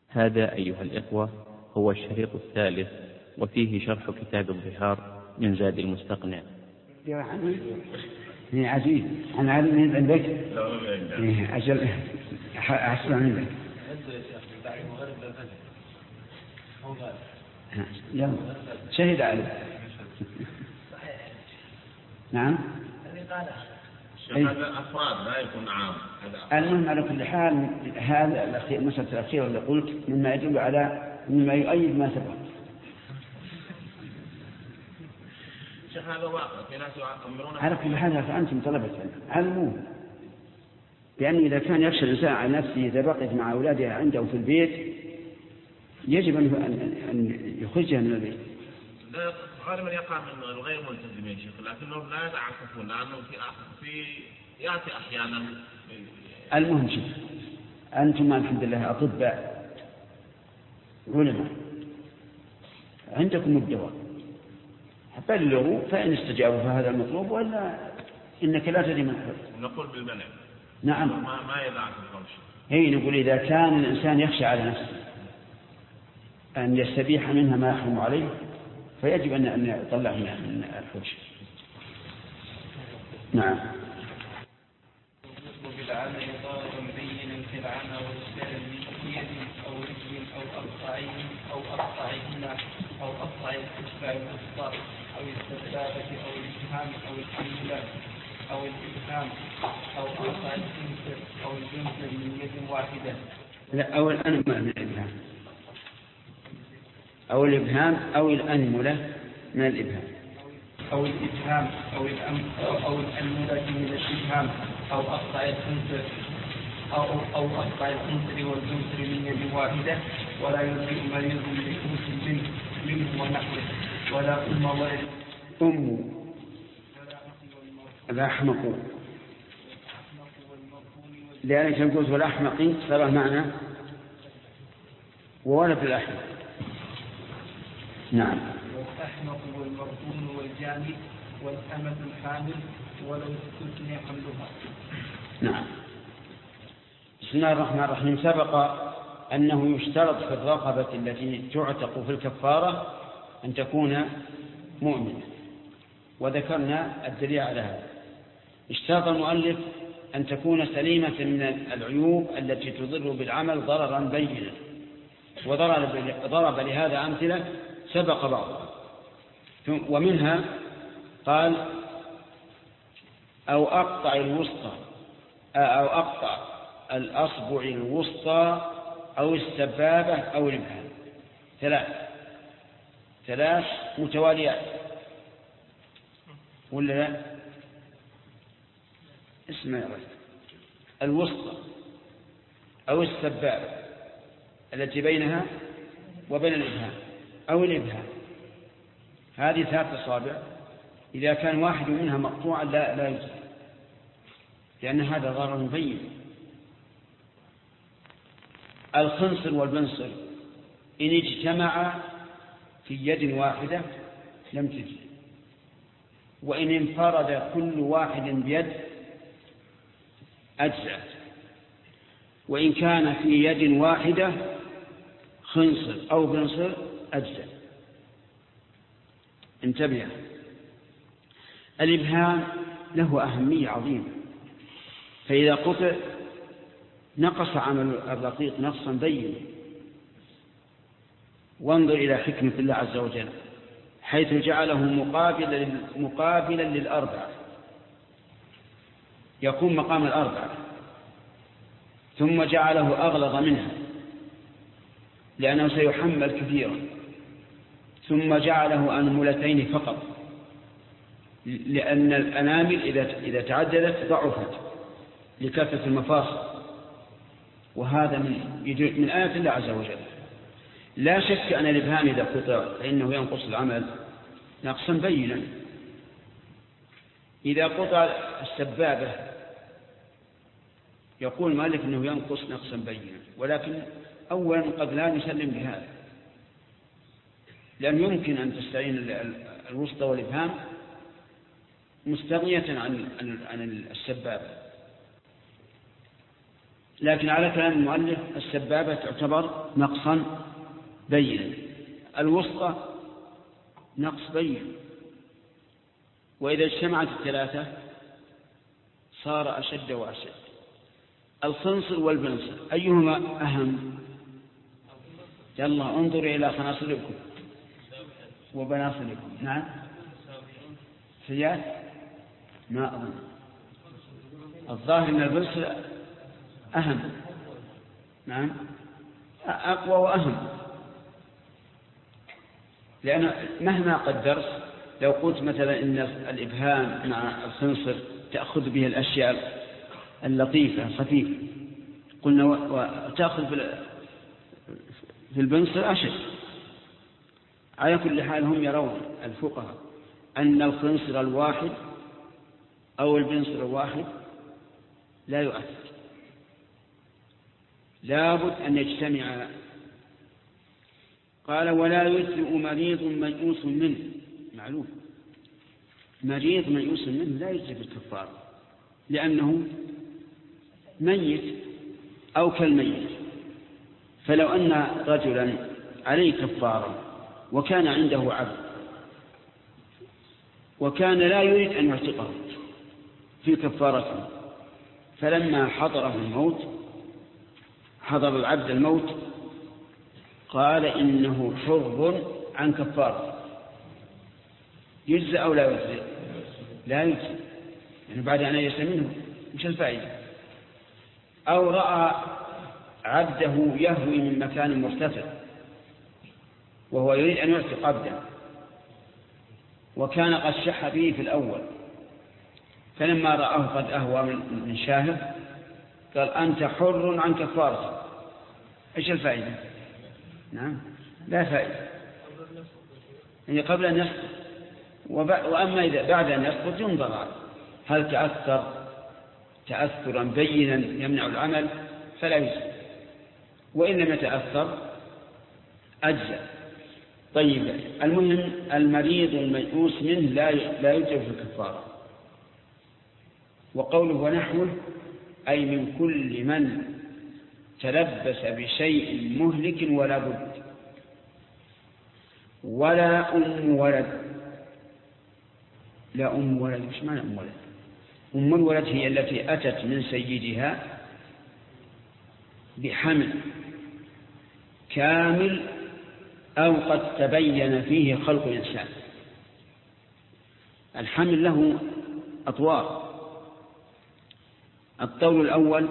هذا أيها الإخوة هو الشريط الثالث، وفيه شرح كتاب الظهار من زاد المستقنع. عزيز أنا عارف من عندك أجل أحسن عندك يلا شهد عليه. نعم هذا أفراد لا يكون عام. المهم على كل حال هذا المسألة الأخيرة اللي قلت مما يدل على مما يؤيد ما سبق. شيخ هذا واقع في ناس يأمرون على كل حال فأنتم طلبة علموه، لأن إذا كان يخشى الإنسان على نفسه إذا بقيت مع أولاده عنده في البيت يجب أن يخرجها من البيت. غالبا يقع من الغير ملتزمين شيخ، لكنهم لا يتعففون لأنه في يأتي أحيانا. المهم شيخ أنتم الحمد لله أطباء علماء عندكم الدواء، بلغوا فإن استجابوا فهذا المطلوب، ولا إنك لا تدري من حفظ. نقول بالمنع. نعم ما يدعك الفرش. هي نقول إذا كان الإنسان يخشى على نفسه أن يستبيح منها ما يحرم عليه فيجب أن يطلع من الفرش. نعم. بالعمل ضارب مبين في العمى والسلم من يد أو رجل أو أقطعهما أو أقطع الإصبع الوسطى أو السبابة أو الإبهام أو الأنملة أو الإبهام أو أقطع الجنس أو الجنس من يد واحدة. لا أو الأنملة من الإبهام أو الإبهام أو الأنملة من الإبهام أو الإبهام أو الأنملة من الإبهام أو أقطع الجنس أو أقطع الخنصر والجنسر من يد واحدة، ولا يرجع مريض بخنص منه ونحوه، ولا أم ولد الأحمق، لأنك تقول والأحمق صار معنى وولد الأحمق. نعم. والأحمق والمرهون والجاني والأمة الحامل ولو استثني حملها. نعم. بسم الله الرحمن الرحيم. سبق أنه يشترط في الرقبة التي تعتق في الكفارة أن تكون مؤمنة، وذكرنا الدليل على هذا. اشترط المؤلف أن تكون سليمة من العيوب التي تضر بالعمل ضررا بينا، وضرب لهذا أمثلة سبق بعضها، ومنها قال أو أقطع الوسطى أو أقطع الأصبع الوسطى أو السبابة أو الإبهام. ثلاث متواليات ولا لا؟ اسمع يا رجل. الوسطى أو السبابة التي بينها وبين الإبهام أو الإبهام، هذه 3 أصابع إذا كان واحد منها مقطوعا لا يجزي، لأن هذا ضرر مبين. الخنصر والبنصر إن اجتمعا في يد واحدة لم تجزي، وإن انفرد كل واحد بيد أجزأت، وإن كان في يد واحدة خنصر أو بنصر أجزأ. انتبه، الإبهام له أهمية عظيمة، فإذا قطع نقص عمل الرقيق نقصا بينا. وانظر إلى حكمة الله عز وجل حيث جعله مقابلا للأربعة، يكون مقام الأربعة، ثم جعله أغلظ منها لأنه سيحمل كثيرا، ثم جعله أنملتين فقط لأن الأنامل إذا تعددت ضعفت لكثرة المفاصل، وهذا من آيات الله عز وجل. لا شك أن الإبهام إذا قطع فإنه ينقص العمل نقصا بينا. إذا قطع السبابة يقول مالك أنه ينقص نقصا بينا، ولكن أولا قد لا نسلم بهذا، لأن يمكن أن تستعين الوسطى والإبهام مستغنية عن السبابة، لكن على كلام المؤلف السبابة تعتبر نقصا بينا، الوسطى نقص بين، وإذا اجتمعت الثلاثة صار أشد وأشد. الخنصر والبنصر أيهما أهم؟ يلا انظر إلى خناصركم وبناصركم. نعم سياد ما أظن، الظاهر أن البنصر أهم. نعم أقوى وأهم، لأن مهما قدرت لو قلت مثلا إن الإبهام مع الخنصر تأخذ به الأشياء اللطيفة الخفيفة، قلنا وتأخذ في البنصر أشد. على كل حال هم يرون الفقهاء أن الخنصر الواحد أو البنصر الواحد لا يؤثر، لابد أن يجتمع. قال ولا يجزئ مريض ميؤوس منه، معلوم مريض ميؤوس منه لا يجزئ بالكفارة لأنه ميت أو كالميت. فلو أن رجلا عليه كفارة وكان عنده عبد وكان لا يريد أن يعتقه في كفارته، فلما حضره الموت، حضر العبد الموت، قال إنه حر عن كفارة، يجزى أو لا يجزى؟ لا يجزى، يعني بعد أن يجزى منه مش الفائدة. أو رأى عبده يهوي من مكان مرتفع وهو يريد أن يعتق عبدا وكان قد شح به في الأول، فلما رآه قد أهوى من شاهد قال أنت حر عن كفارة. إيش الفائدة؟ نعم لا فائدة، يعني قبل أن يسقط. وأما إذا بعد أن يسقط ينظر هل تأثرا بينا يمنع العمل فلا يجزي، وإن لم يتأثر أجزى. طيب المهم المريض الميؤوس منه لا يجب في الكفارة. وقوله ونحوه أي من كل من تلبس بشيء مهلك ولا بد. ولا أم ولد، لا أم ولد، مش معنى أم ولد؟ أم الولد هي التي أتت من سيدها بحمل كامل أو قد تبين فيه خلق إنسان. الحمل له أطوار. الطول الأول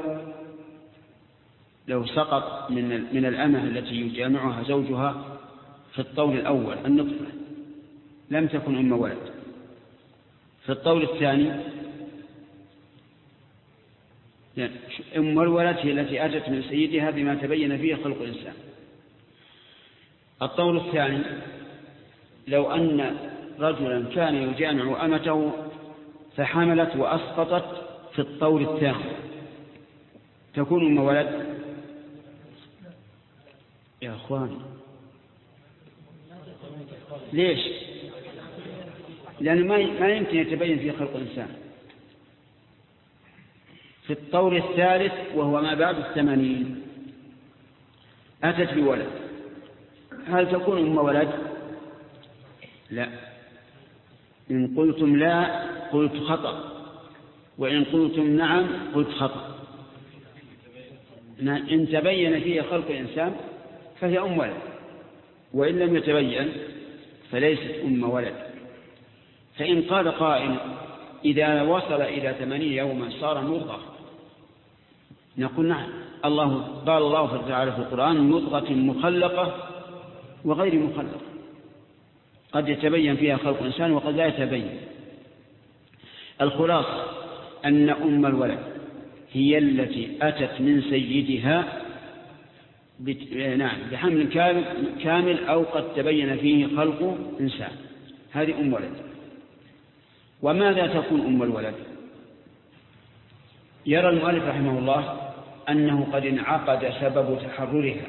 لو سقط من الأمة التي يجامعها زوجها في الطول الأول النطفة لم تكن أم ولد. في الطول الثاني يعني أم الولد هي التي أتت من سيدها بما تبين فيه خلق الإنسان. الطول الثاني لو أن رجلا كان يجامع أمته فحملت وأسقطت في الطول الثاني تكون أم ولد. يا أخواني ليش؟ لأنه ما يمكن يتبين فيه خلق الإنسان. في الطور الثالث وهو ما بعد 80 أتت بولد، هل تكون أم ولد؟ لا. إن قلتم لا قلت خطأ، وإن قلتم نعم قلت خطأ. إن تبين فيه خلق الإنسان فهي أم ولد، وإن لم يتبين فليست أم ولد. فإن قال قائل إذا وصل إلى 80 يوما صار مضغة، نقول نعم. قال الله تعالى في القرآن مضغة مخلقة وغير مخلقة، قد يتبين فيها خلق الإنسان وقد لا يتبين. الخلاصة أن أم الولد هي التي أتت من سيدها بحمل كامل أو قد تبين فيه خلق إنسان، هذه أم ولد. وماذا تكون أم الولد؟ يرى المؤلف رحمه الله أنه قد انعقد سبب تحررها،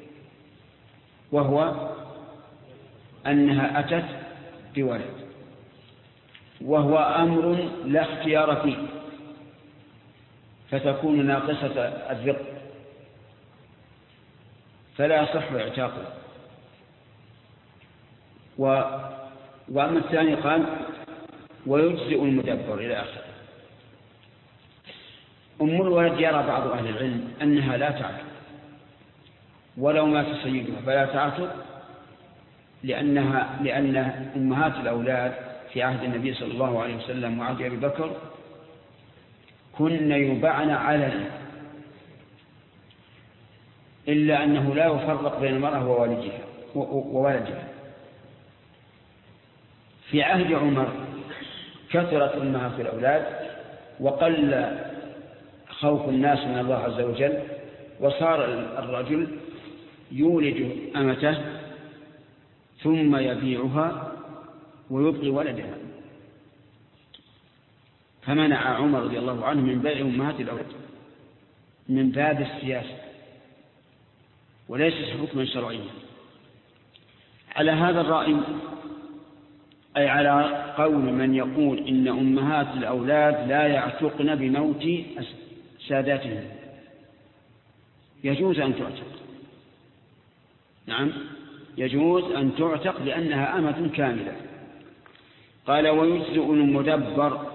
وهو أنها أتت بولد، وهو أمر لا اختيار فيه، فتكون ناقصة الرق فلا يصح اعتاقه. وأما الثاني قال ويجزئ المدبر إلى آخره. أم الولد يرى بعض أهل العلم أنها لا تعتق ولو مات سيدها فلا تعتق، لأن أمهات الأولاد في عهد النبي صلى الله عليه وسلم وعهد أبي بكر كن يباعن علنا، إلا أنه لا يفرق بين المرأة وولدها. في عهد عمر كثرت أمهات الأولاد وقل خوف الناس من الله عز وجل، وصار الرجل يولد أمته ثم يبيعها ويبقي ولدها، فمنع عمر رضي الله عنه من بيع أمهات الأولاد من باب السياسة وليس حكما شرعيا. على هذا الرأي، أي على قول من يقول إن أمهات الأولاد لا يعتقن بموت ساداتهم، يجوز أن تعتق. نعم، يجوز أن تعتق لأنها أمة كاملة. قال ويجزئ المدبر.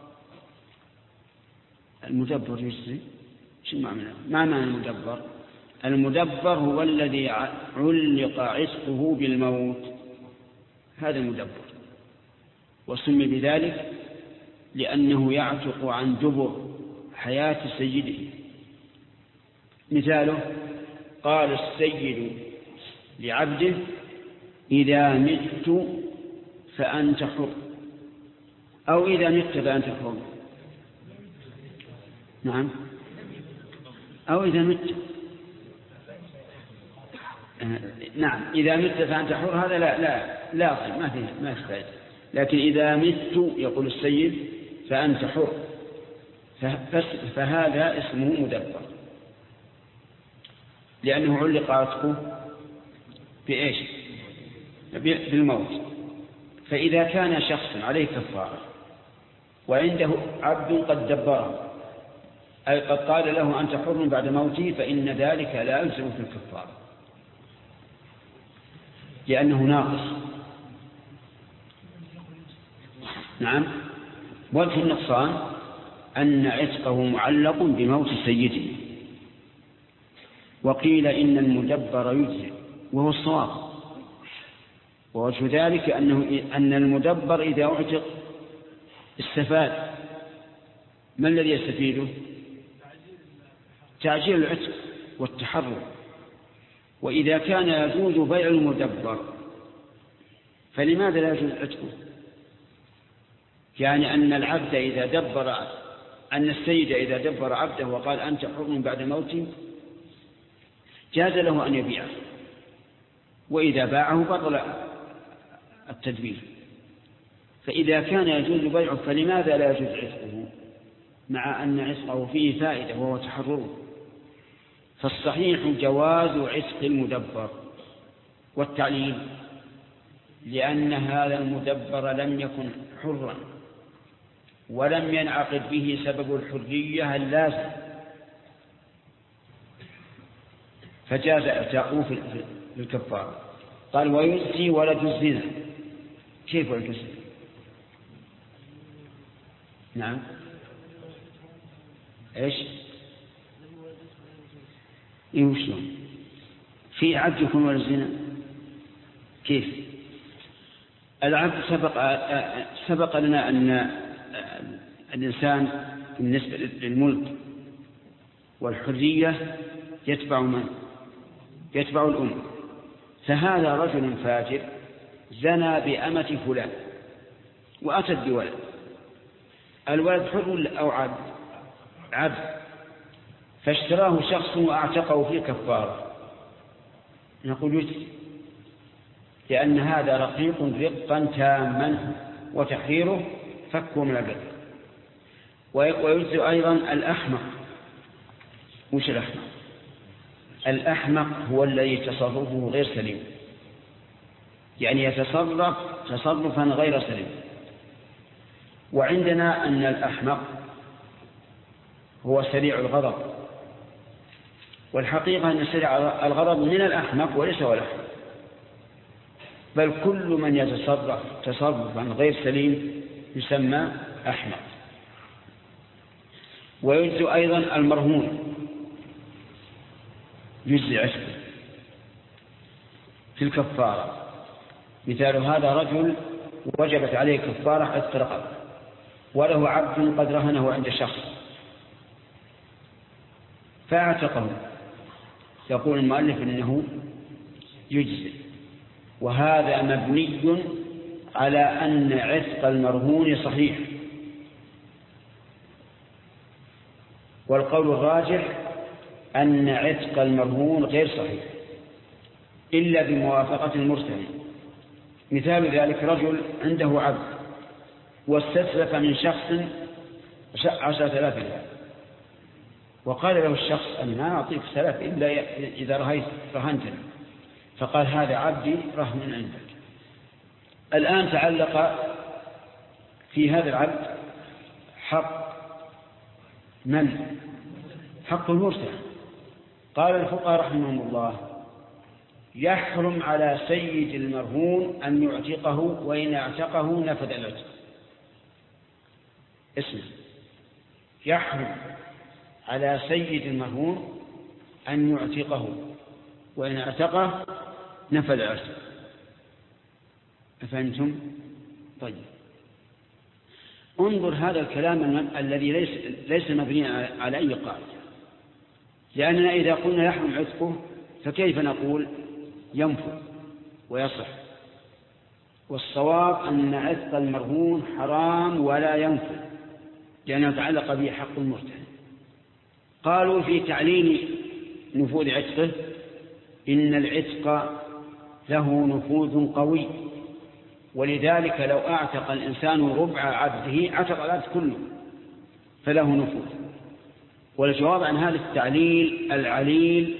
المدبر يجزئ؟ شو معنى؟ ما معنى المدبر؟ المدبر هو الذي علق عتقه بالموت، هذا المدبر، وسمي بذلك لأنه يعتق عن دبر حياة سيده. مثاله قال السيد لعبده إذا مت فأنت حر، أو إذا مت فأنت حر. نعم، أو إذا مت. نعم، إذا مت فأنت حر هذا لا ما يحتاج. لكن إذا مت يقول السيد فأنت حر، فهذا اسمه مدبر لأنه علق عتقه بإيش؟ بالموت. فإذا كان شخص عليه كفارة وعنده عبد قد دبره، أي قد قال له أنت حر بعد موته، فإن ذلك لا يلزم في الكفارة لأنه ناقص. نعم، وجه النقصان أن عتقه معلق بموت سيده. وقيل إن المدبر يجزئ وهو الصواب، ووجه ذلك أن المدبر إذا أعتق استفاد. ما الذي يستفيده؟ تعجيل العتق والتحرر. وإذا كان يجوز بيع المدبر فلماذا لا يجوز عتقه؟ يعني أن السيد إذا دبر عبده وقال أنت حر بعد موتي جاز له أن يبيعه، وإذا باعه بطل التدبير. فإذا كان يجوز بيعه فلماذا لا يجوز عتقه مع أن عتقه فيه فائدة وهو تحرره؟ فالصحيح جواز عتق المدبر. والتعليل لأن هذا المدبر لم يكن حرا ولم ينعقد به سبب الحرية اللازم، فجاز اعتاقه في الكفارة. قال ويجزي ولد الزنا. كيف ولد الزنا؟ نعم، ايش يوشلون في عبد يكون ولد الزنا؟ كيف؟ العبد سبق لنا أن الإنسان بالنسبة للملك والحرية يتبع من؟ يتبع الأم. فهذا رجل فاجر زنى بأمة فلان وأتت بولد. الولد حر أو عبد، فاشتراه شخص وأعتقه في كفارة، نقول يجزي، لأن هذا رقيق رقا تاما وتحريره فكه من البر. ويجزي أيضا الأحمق. وش الأحمق؟ الأحمق هو الذي تصرفه غير سليم، يعني يتصرف تصرفا غير سليم. وعندنا أن الأحمق هو سريع الغضب، والحقيقة أن سريع الغضب من الأحمق وليس هو الأحمق، بل كل من يتصرف تصرفا غير سليم يسمى أحمق. ويجزي أيضا المرهون، يجزي عتقه في الكفارة. مثال هذا رجل وجبت عليه كفارة عتق رقبة، وله عبد قد رهنه عند شخص فاعتقه، يقول المؤلف إنه يجزي، وهذا مبني على أن عتق المرهون صحيح. والقول الراجح أن عتق المرهون غير صحيح إلا بموافقة المرسل. مثال ذلك رجل عنده عبد واستسلف من شخص 10,000 ريال، وقال له الشخص أنا لا أعطيك سلف إلا إذا رهنتني، فقال هذا عبدي رهن عندك. الآن تعلق في هذا العبد حق من؟ حق المرسل. قال الفقهاء رحمهم الله يحرم على سيد المرهون أن يعتقه، وإن اعتقه نفذ العتق. اسمه يحرم على سيد المرهون أن يعتقه، وإن اعتقه نفذ العتق. أفهمتم؟ طيب، انظر هذا الكلام الذي ليس مبنيا على أي قاعدة، لأننا إذا قلنا يحرم عتقه فكيف نقول ينفذ ويصح؟ والصواب أن عتق المرهون حرام ولا ينفذ، لأنه يتعلق به حق المرتهن. قالوا في تعليل نفوذ عتقه إن العتق له نفوذ قوي، ولذلك لو اعتق الإنسان ربع عبده اعتق العبد كله فله نفوذ. والجواب عن هذا التعليل العليل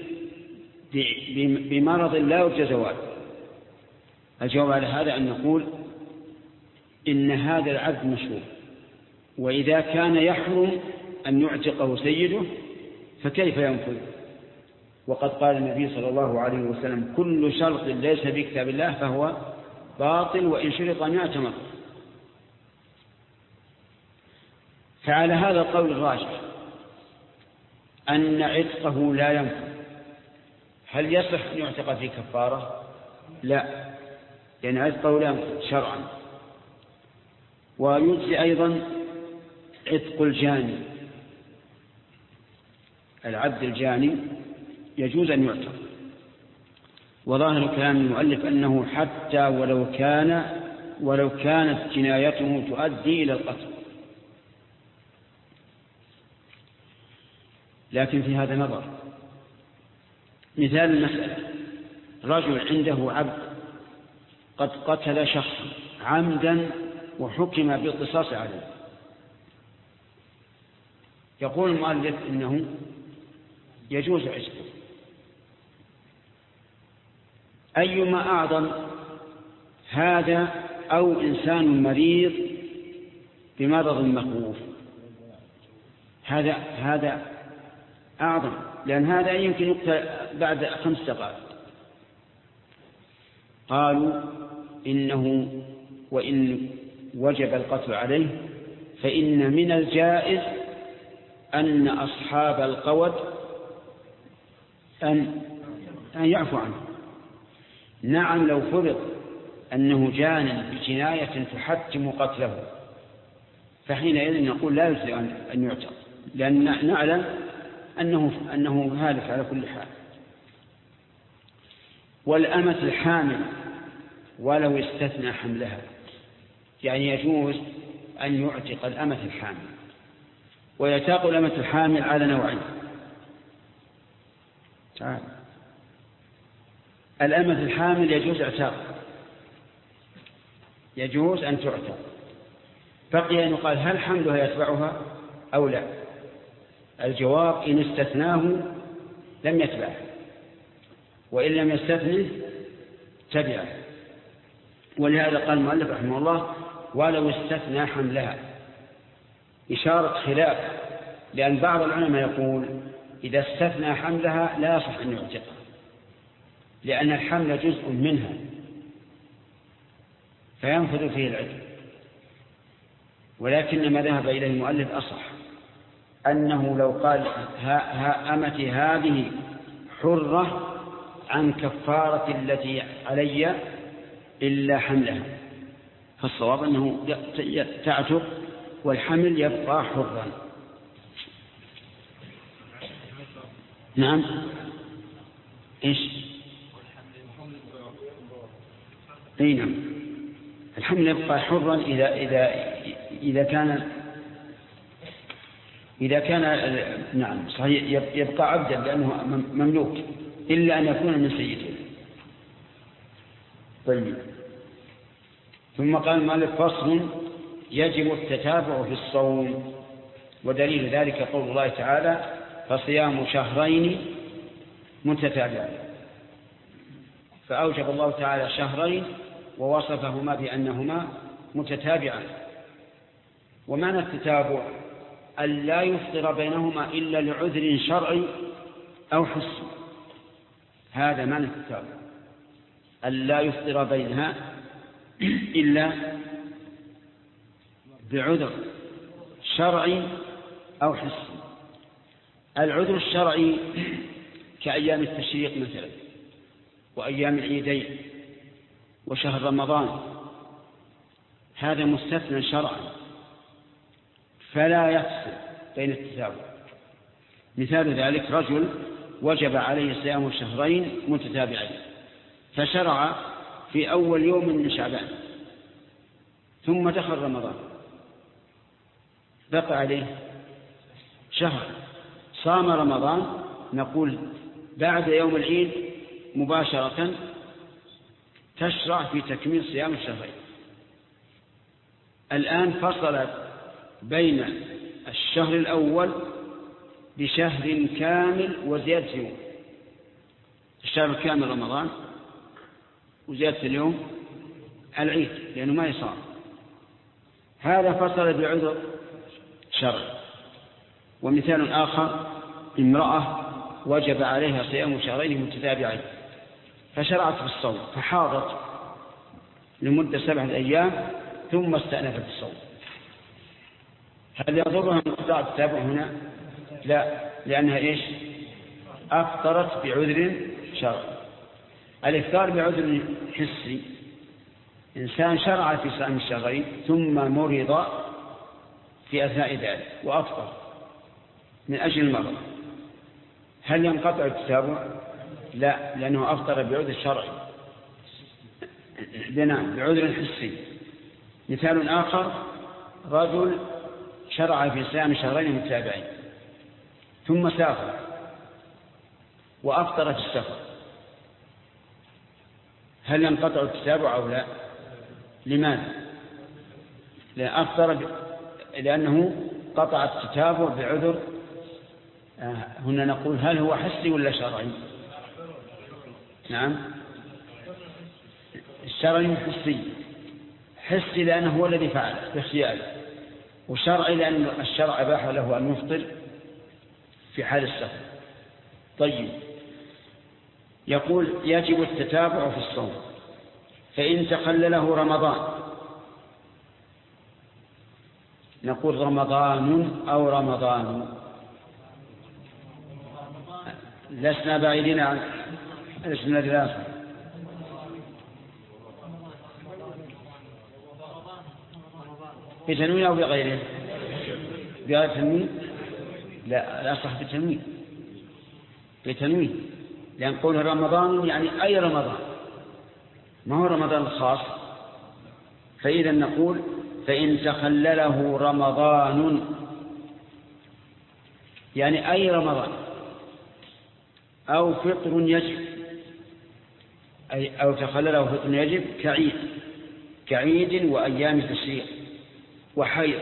بمرض لا يرجى زواله، الجواب على هذا أن نقول إن هذا العبد مشروع، وإذا كان يحرم أن يعتقه سيده فكيف ينفذ؟ وقد قال النبي صلى الله عليه وسلم كل شرط ليس في كتاب الله فهو باطل وإن شرط 100 مرة. فعلى هذا القول الراجح أن عتقه لا ينفذ. هل يصح أن يعتق في كفارة؟ لا، لأن عتقه لا ينفذ شرعا. ويجزي أيضا عتق الجاني، العبد الجاني يجوز أن يعتق. وظاهر كلام المؤلف أنه حتى ولو كانت جنايته تؤدي إلى القتل. لكن في هذا نظر. مثال المسألة رجل عنده عبد قد قتل شخصا عمدا وحكم بالقصاص عليه، يقول المؤلف إنه يجوز عتقه. أيما أعظم، هذا أو إنسان مريض بمرض مخوف؟ هذا أعظم، لأن هذا يمكن يقتل بعد 5 دقائق. قالوا إنه وإن وجب القتل عليه فإن من الجائز أن أصحاب القود أن يعفو عنه. نعم، لو فرض أنه جان بجناية تحتم قتله فحينئذ نقول لا يجوز أن يعتق، لأن نعلم أنه هالك على كل حال. والأمة الحامل ولو استثنى حملها، يعني يجوز أن يعتق الأمة الحامل. ويتاق الأمة الحامل على نوعين. تعال. الأمة الحامل يجوز اعتاق، يجوز أن تعتق. بقي أن يقال هل حملها يتبعها أو لا؟ الجواب إن استثناه لم يتبعه، وإن لم يستثنه تبعه. ولهذا قال المؤلف رحمه الله ولو استثنى حملها، إشارة خلاف لأن بعض العلماء يقول إذا استثنى حملها لا يصح أن يعتقها، لأن الحمل جزء منها فينفذ فيه العتق. ولكن ما ذهب إليه المؤلف أصح، أنه لو قال أمتي هذه حرة عن كفارة التي علي إلا حملها، فالصواب أنه تعتق والحمل يبقى حرا. نعم. إيش؟ أي نعم، الحمل يبقى حرا إذا كان نعم صحيح يبقى عبدا لأنه مملوك، إلا أن يكون من سيده. طيب. ثم قال المؤلف فصل: يجب التتابع في الصوم، ودليل ذلك قول الله تعالى: فصيام شهرين متتابعين. فأوجب الله تعالى شهرين ووصفهما بأنهما متتابعان. ومعنى التتابع أن لا يفطر بينهما إلا لعذر شرعي أو حسي، هذا معنى التتابع، أن لا يفطر بينها إلا بعذر شرعي أو حسي. العذر الشرعي كأيام التشريق مثلا، وأيام العيدين، وشهر رمضان، هذا مستثنى شرعا فلا يفصل بين التتابع. مثال ذلك: رجل وجب عليه صيام شهرين متتابعين، فشرع في أول يوم من شعبان، ثم دخل رمضان، بقى عليه شهر، صام رمضان، نقول بعد يوم العيد مباشرة تشرع في تكميل صيام الشهرين. الآن فصلت بين الشهر الأول بشهر كامل وزيادة يوم، الشهر الكامل رمضان، وزيادة اليوم العيد لأنه ما يصام. هذا فصل بعذر شرعي. ومثال آخر: امرأة وجب عليها صيام شهرين متتابعين، فشرعت في الصوم فحاضت لمدة 7 أيام ثم استأنفت الصوم، هل يضرها انقطاع التتابع هنا؟ لا، لأنها إيش؟ أفطرت بعذر شرعي. الإفطار بعذر حسي: إنسان شرع في صيام الشهرين ثم مرض في أثناء ذلك وأفطر من أجل المرض، هل ينقطع التتابع؟ لا، لأنه أفطر بعذر شرعي، بعذر حسي. مثال آخر: رجل شرع في صيام شهرين متتابعين ثم سافر وأفطر في السفر، هل ينقطع التتابع أو لا؟ لماذا؟ لأنه قطع التتابع بعذر. هنا نقول: هل هو حسي ولا شرعي؟ نعم، الشرعي حسي. حسي لأنه هو الذي فعل باختياره، وشرعي لأن الشرع أباح له أن يفطر في حال السفر. طيب. يقول: يجب التتابع في الصوم، فإن تخلله رمضان، نقول رمضان أو رمضان، لسنا بعيدين عن الاسم الثلاثة. بتنوين أو بغيره؟ بغير تنوين؟ لا صح بتنوين، بتنوين، لأن قوله رمضان يعني أي رمضان، ما هو رمضان الخاص. فإذا نقول: فإن تخلله رمضان، يعني أي رمضان، أو فطر يجب، أو تخلله فطر يجب كعيد وأيام تشريق وحيض،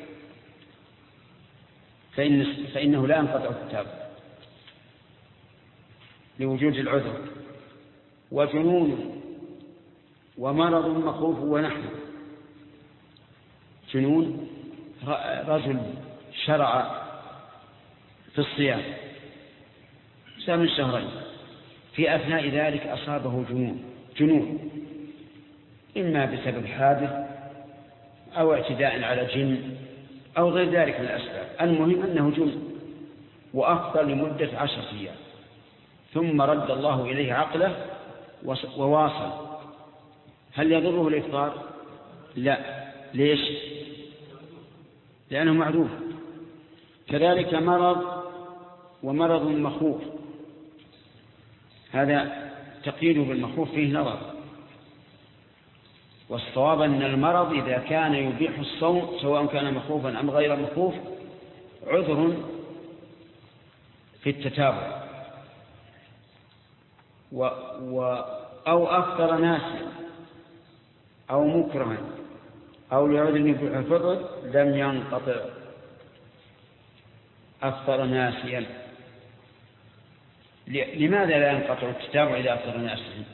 فإنه لا ينقطع التتابع لوجود العذر. وجنون ومرض مخوف ونحوه: جنون، رجل شرع في الصيام صام من شهرين، في أثناء ذلك أصابه جنون إما بسبب حادث أو اعتداء على جن أو غير ذلك من الأسباب، المهم أنه جنون وأفطر لمدة 10 أيام، ثم رد الله إليه عقله وواصل. هل يضره الإفطار؟ لا. ليش؟ لأنه معذور. كذلك مرض ومرض مخوف، هذا تقييده بالمخوف فيه نظر، والصواب أن المرض إذا كان يبيح الصوم سواء كان مخوفا أم غير مخوف عذر في التتابع، أو أفطر ناسيا أو مكرها أو لعذر يبيح الفطر لم ينقطع. أفطر ناسيا، لماذا لا ينقطع التتابع إذا أفطر ناسيا؟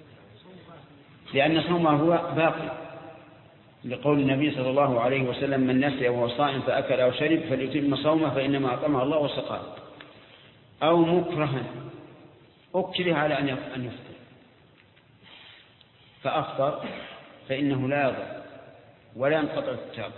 لأن صومه هو باقي، لقول النبي صلى الله عليه وسلم: من نسي وهو صائم فأكل أو شرب فليتم صومه فإنما أطعمه الله وسقاه. أو مكرها أكره على أن يفطر فأفطر فإنه لا يضر ولا ينقطع التتابع.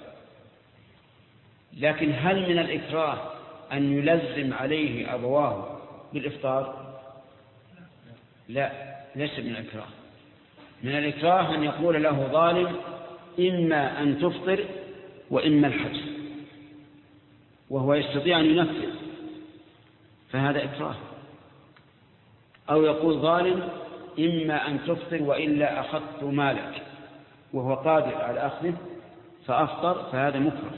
لكن هل من الإكراه أن يلزم عليه أبواه بالإفطار؟ لا، ليس من الإكراه. من الإكراه أن يقول له ظالم: إما أن تفطر وإما الحبس، وهو يستطيع أن ينفذ، فهذا إكراه. أو يقول ظالم: إما أن تفطر وإلا أخذت مالك، وهو قادر على أخذه فأفطر، فهذا مكره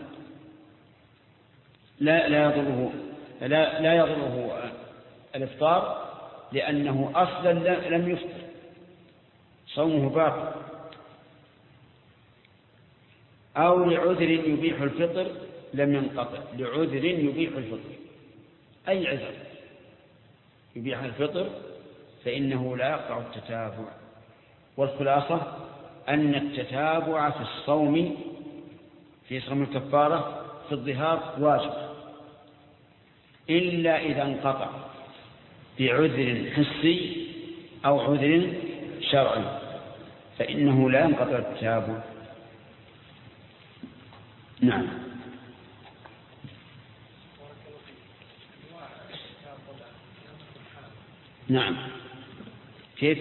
لا يضره الإفطار، لأنه أصلا لم يفطر، صومه باقي. أو لعذر يبيح الفطر لم ينقطع، لعذر يبيح الفطر، أي عذر يبيح الفطر فإنه لا يقطع التتابع. والخلاصة أن التتابع في الصوم، في صوم الكفارة في الظهار واجب، إلا إذا انقطع بعذر حسي أو عذر شرعي فإنه لا ينقطع التتابع. نعم. نعم. كيف؟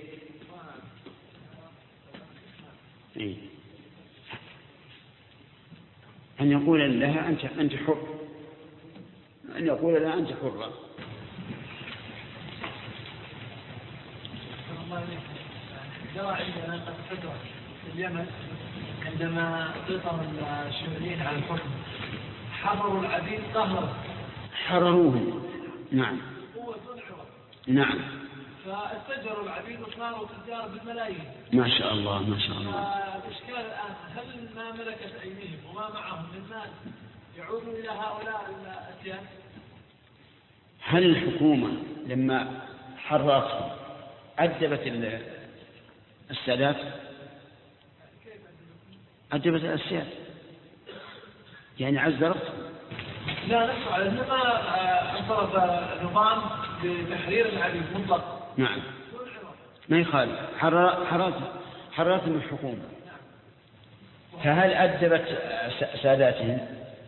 إيه؟ أن يقول لها أنت حر، أن يقول لها أنت حرة. جرى عندنا قد فترة في اليمن عندما سيطر الشيوعيين على الحكم حرروا العبيد حرروهم. نعم. نعم. فاستجروا العبيد وصاروا تجار بالملايين. ما شاء الله ما شاء الله. الإشكال الآن هل ما ملكت أيديهم وما معهم من مال يعودون إلى هؤلاء الأتيان؟ هل الحكومة لما حررتهم أدبت السادات؟ أدبت السياسة يعني عزرتهم؟ لا نفسه على ما انصرف النظام بتحرير العبيد مطلق. نعم ما يخالف، حررتهم الحكومة. فهل أدبت ساداتهم؟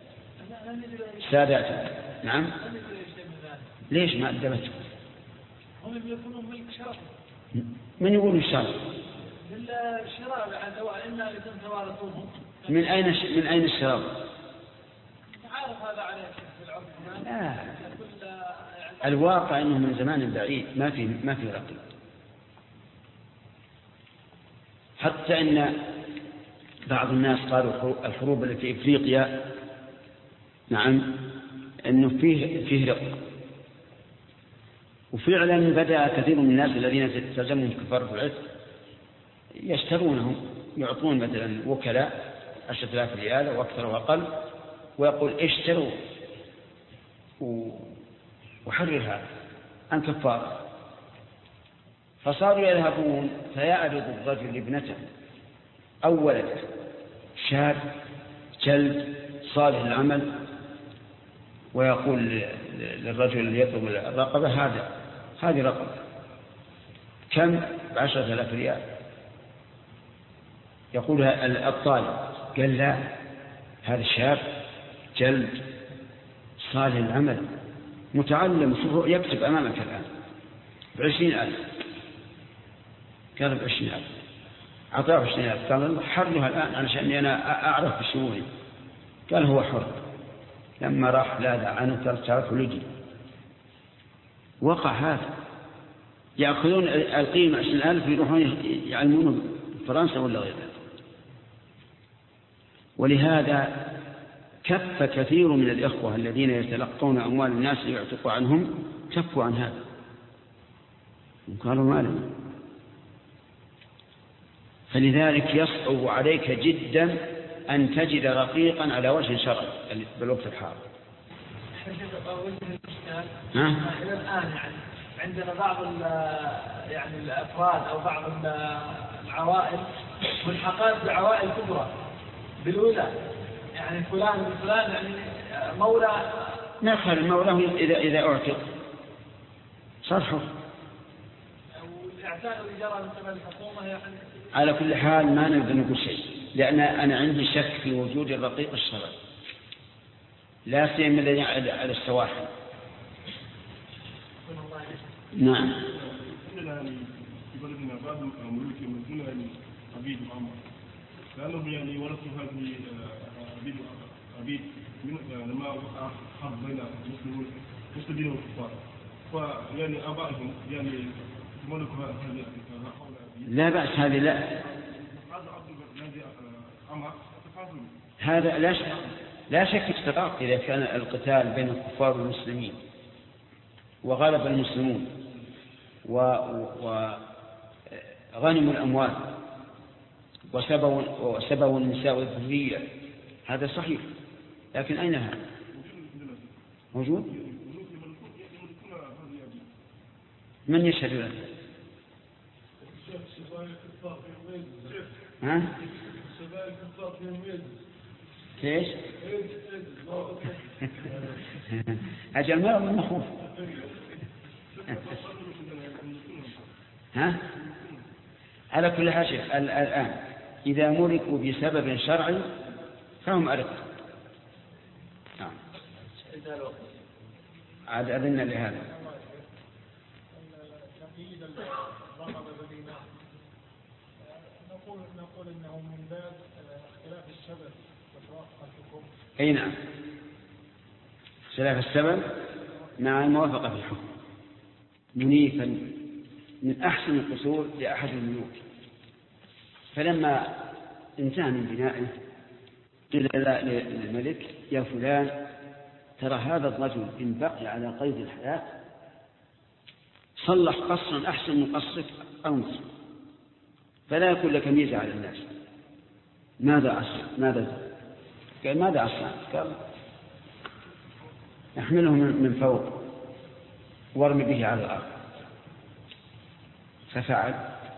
نعم. ليش ما أدبتهم؟ هم يكونون ملك شرف. من يقول الشرف؟ للشراء عن دواء إما لكم توارثوهم. من أين الشرف؟ تعرف هذا عليك في العرف. لا، الواقع أنه من زمان بعيد ما في رقيب. حتى أن بعض الناس قالوا الحروب التي في إفريقيا نعم أنه فيه رق، وفعلا بدأ كثير من الناس الذين تلزمهم كفارة العتق يشترونهم، يعطون مثلا وكلاء 10,000 ريال وأكثر وأقل، ويقول اشتروا وحرر هذا عن كفارة. فصاروا يذهبون فيعرض الرجل ابنته أو ولده شاب جلد صالح العمل ويقول للرجل اللي يطلب الرقبة هذه رقبة كم؟ ب10,000 ريال. يقول الطالب قال لا، هذا شاب جلد صالح العمل متعلم يكتب أمامك الآن ب20,000. قال ب20,000. أعطاه 20,000. قال حرها الآن علشان أنا أعرف بشؤوني. قال هو حر. لما راح لا عنه تعرف لجي. وقع هذا. يأخذون القيمة 20,000 يروحون يعلمونه فرنسا ولا غيرها. ولهذا كف كثير من الإخوة الذين يتلقون أموال الناس ليعتقوا عنهم، كفوا عن هذا وقالوا ما لنا. فلذلك يصعب عليك جدا أن تجد رقيقا على وجه شرعي بالوقت الحاضر. إلى الآن عندنا بعض الأفراد أو بعض العوائل ملحقات بعوائل كبرى بالولاء، يعني فلان وفلان يعني مولى. نخل مولاه إذا أعتق صرحه. والإعتاق اللي جرى من قبل الحكومة يعني. على كل حال ما نقدر نقول شيء، لأن أنا عندي شك في وجود الرقيق الشرعي، لا سيما على السواحل. نعم. كانوا يعني ورثوا هذه عبيد لما وقع حرب بين المسلمين والكفار، فيعني آبائهم يعني ملكوا هذه. لا بأس هذه لا. هذا لا شك استطاع إذا كان القتال بين الكفار والمسلمين وغلب المسلمون وغنموا الأموال وسبوا النساء والذرية، هذا صحيح. لكن أين هذا؟ موجود؟ من يشهد له؟ ها؟ ليش؟ أجل ما من مخوف. ها؟ على كل حال الآن إذا ملكوا بسبب شرعي فهم أرق. نعم. عاد أذن لهذا. نقول إنه من باب اختلاف السبب وتوافق الحكم. أي نعم، اختلاف السبب مع الموافقة في الحكم. منيفا من أحسن القصور لأحد الملوك، فلما انتهى من بنائه قيل للملك يا فلان ترى هذا الرجل إن بقي على قيد الحياة صلح قصرا أحسن من قصرك أو مصر، فلا يكون لك ميزة على الناس. ماذا أصنع؟ قال ماذا أصنع؟ قال احمله من فوق وارمي به على الأرض. ففعل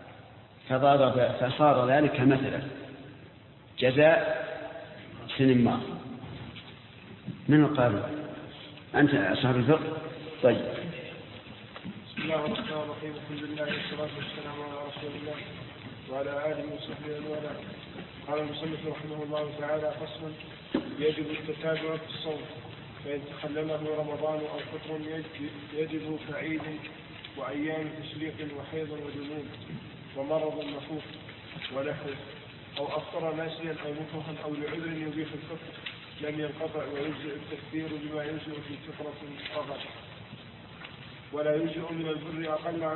فصار ذلك مثلا جزاء سنمار. من القائل؟ أنت أصحاب الفقه. طيب. بسم الله الرحمن الرحيم. الحمد لله والصلاة والسلام على رسول الله وعلى آله وصحبه وسلم. قال المصنف رحمه الله تعالى: فصل: يجب التتابع في الصوم، فإن تخلله رمضان أو فطر يجب كعيد وأيام تشريق وحيض وجنون ومرض مخوف ونحوه، أو أفطر ناسيا أو مكرها أو لعذر يبيح الفطر لم ينقطع، ويجزئ التكبير بما يجزئ في فطرة فقط، ولا يجزئ من البر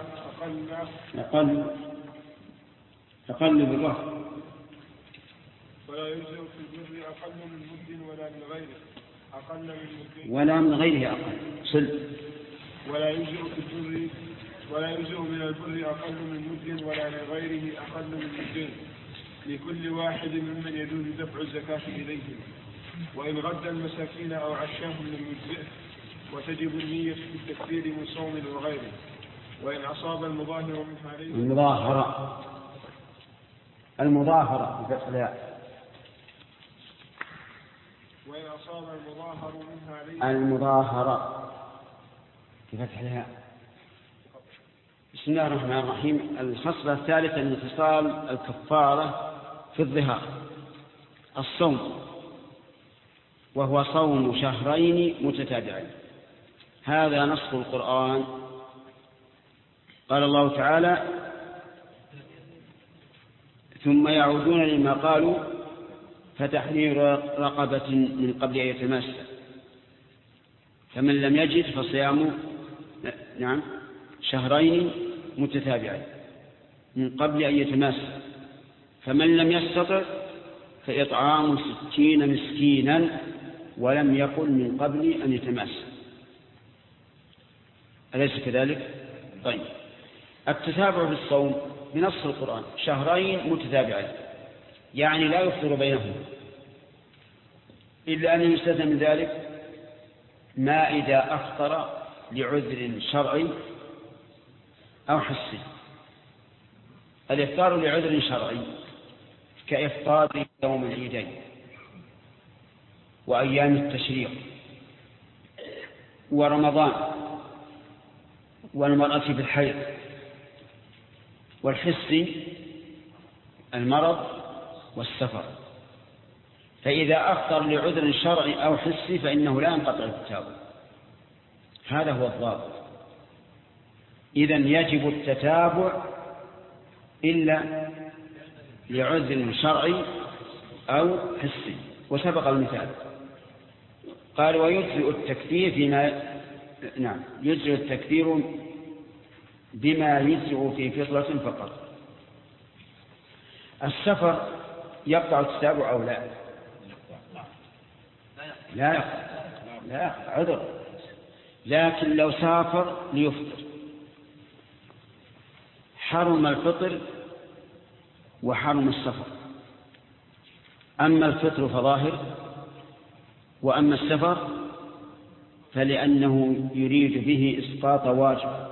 أقل بالرهن، ولا يجزئ في البر أقل من مد ولا من غيره أقل من مد ولا من غيره أقل صل. ولا يجزئ من البر أقل من مد ولا من غيره أقل من مدين لكل واحد ممن يجوز دفع الزكاة إليهم، وإن غد المساكين أو عشاهم لم يجزئه، وتجب النية في التكفير من صوم وغيره، وإن أصاب المظاهر منها عليه المظاهرة بفتح الياء. وإن أصاب المظاهر منها ليس المظاهرة بفتح الهاء. بسم الله الرحمن الرحيم. الخصلة الثالثة من خصال الكفارة في الظهار الصوم، وهو صوم شهرين متتابعين. هذا نص القرآن. قال الله تعالى: ثم يعودون لما قالوا فتحرير رقبة من قبل أن يتماسا، فمن لم يجد فصيام شهرين متتابعين من قبل أن يتماسا، فمن لم يستطع فإطعام 60 مسكينا، ولم يقل من قبل أن يتماسا. أليس كذلك؟ طيب، التتابع في الصوم بنص القرآن شهرين متتابعين، يعني لا يفطر بينهما، إلا أن يستثنى من ذلك ما إذا أفطر لعذر شرعي أو حسي. الإفطار لعذر شرعي كإفطار يوم العيدين وأيام التشريق ورمضان والمرأة في الحيض، والحسي المرض والسفر. فإذا أفطر لعذر شرعي أو حسي فإنه لا ينقطع التتابع. هذا هو الضابط. إذن يجب التتابع إلا لعذر شرعي أو حسي، وسبق المثال. قال: ويجزئ التكفير يجزئ التكفير بما يجزئ في فطرة فقط. السفر يقطع التتابع أو لا؟ لا عذر، لكن لو سافر ليفطر حرم الفطر وحرم السفر. أما الفطر فظاهر، وأما السفر فلأنه يريد به إسقاط واجب.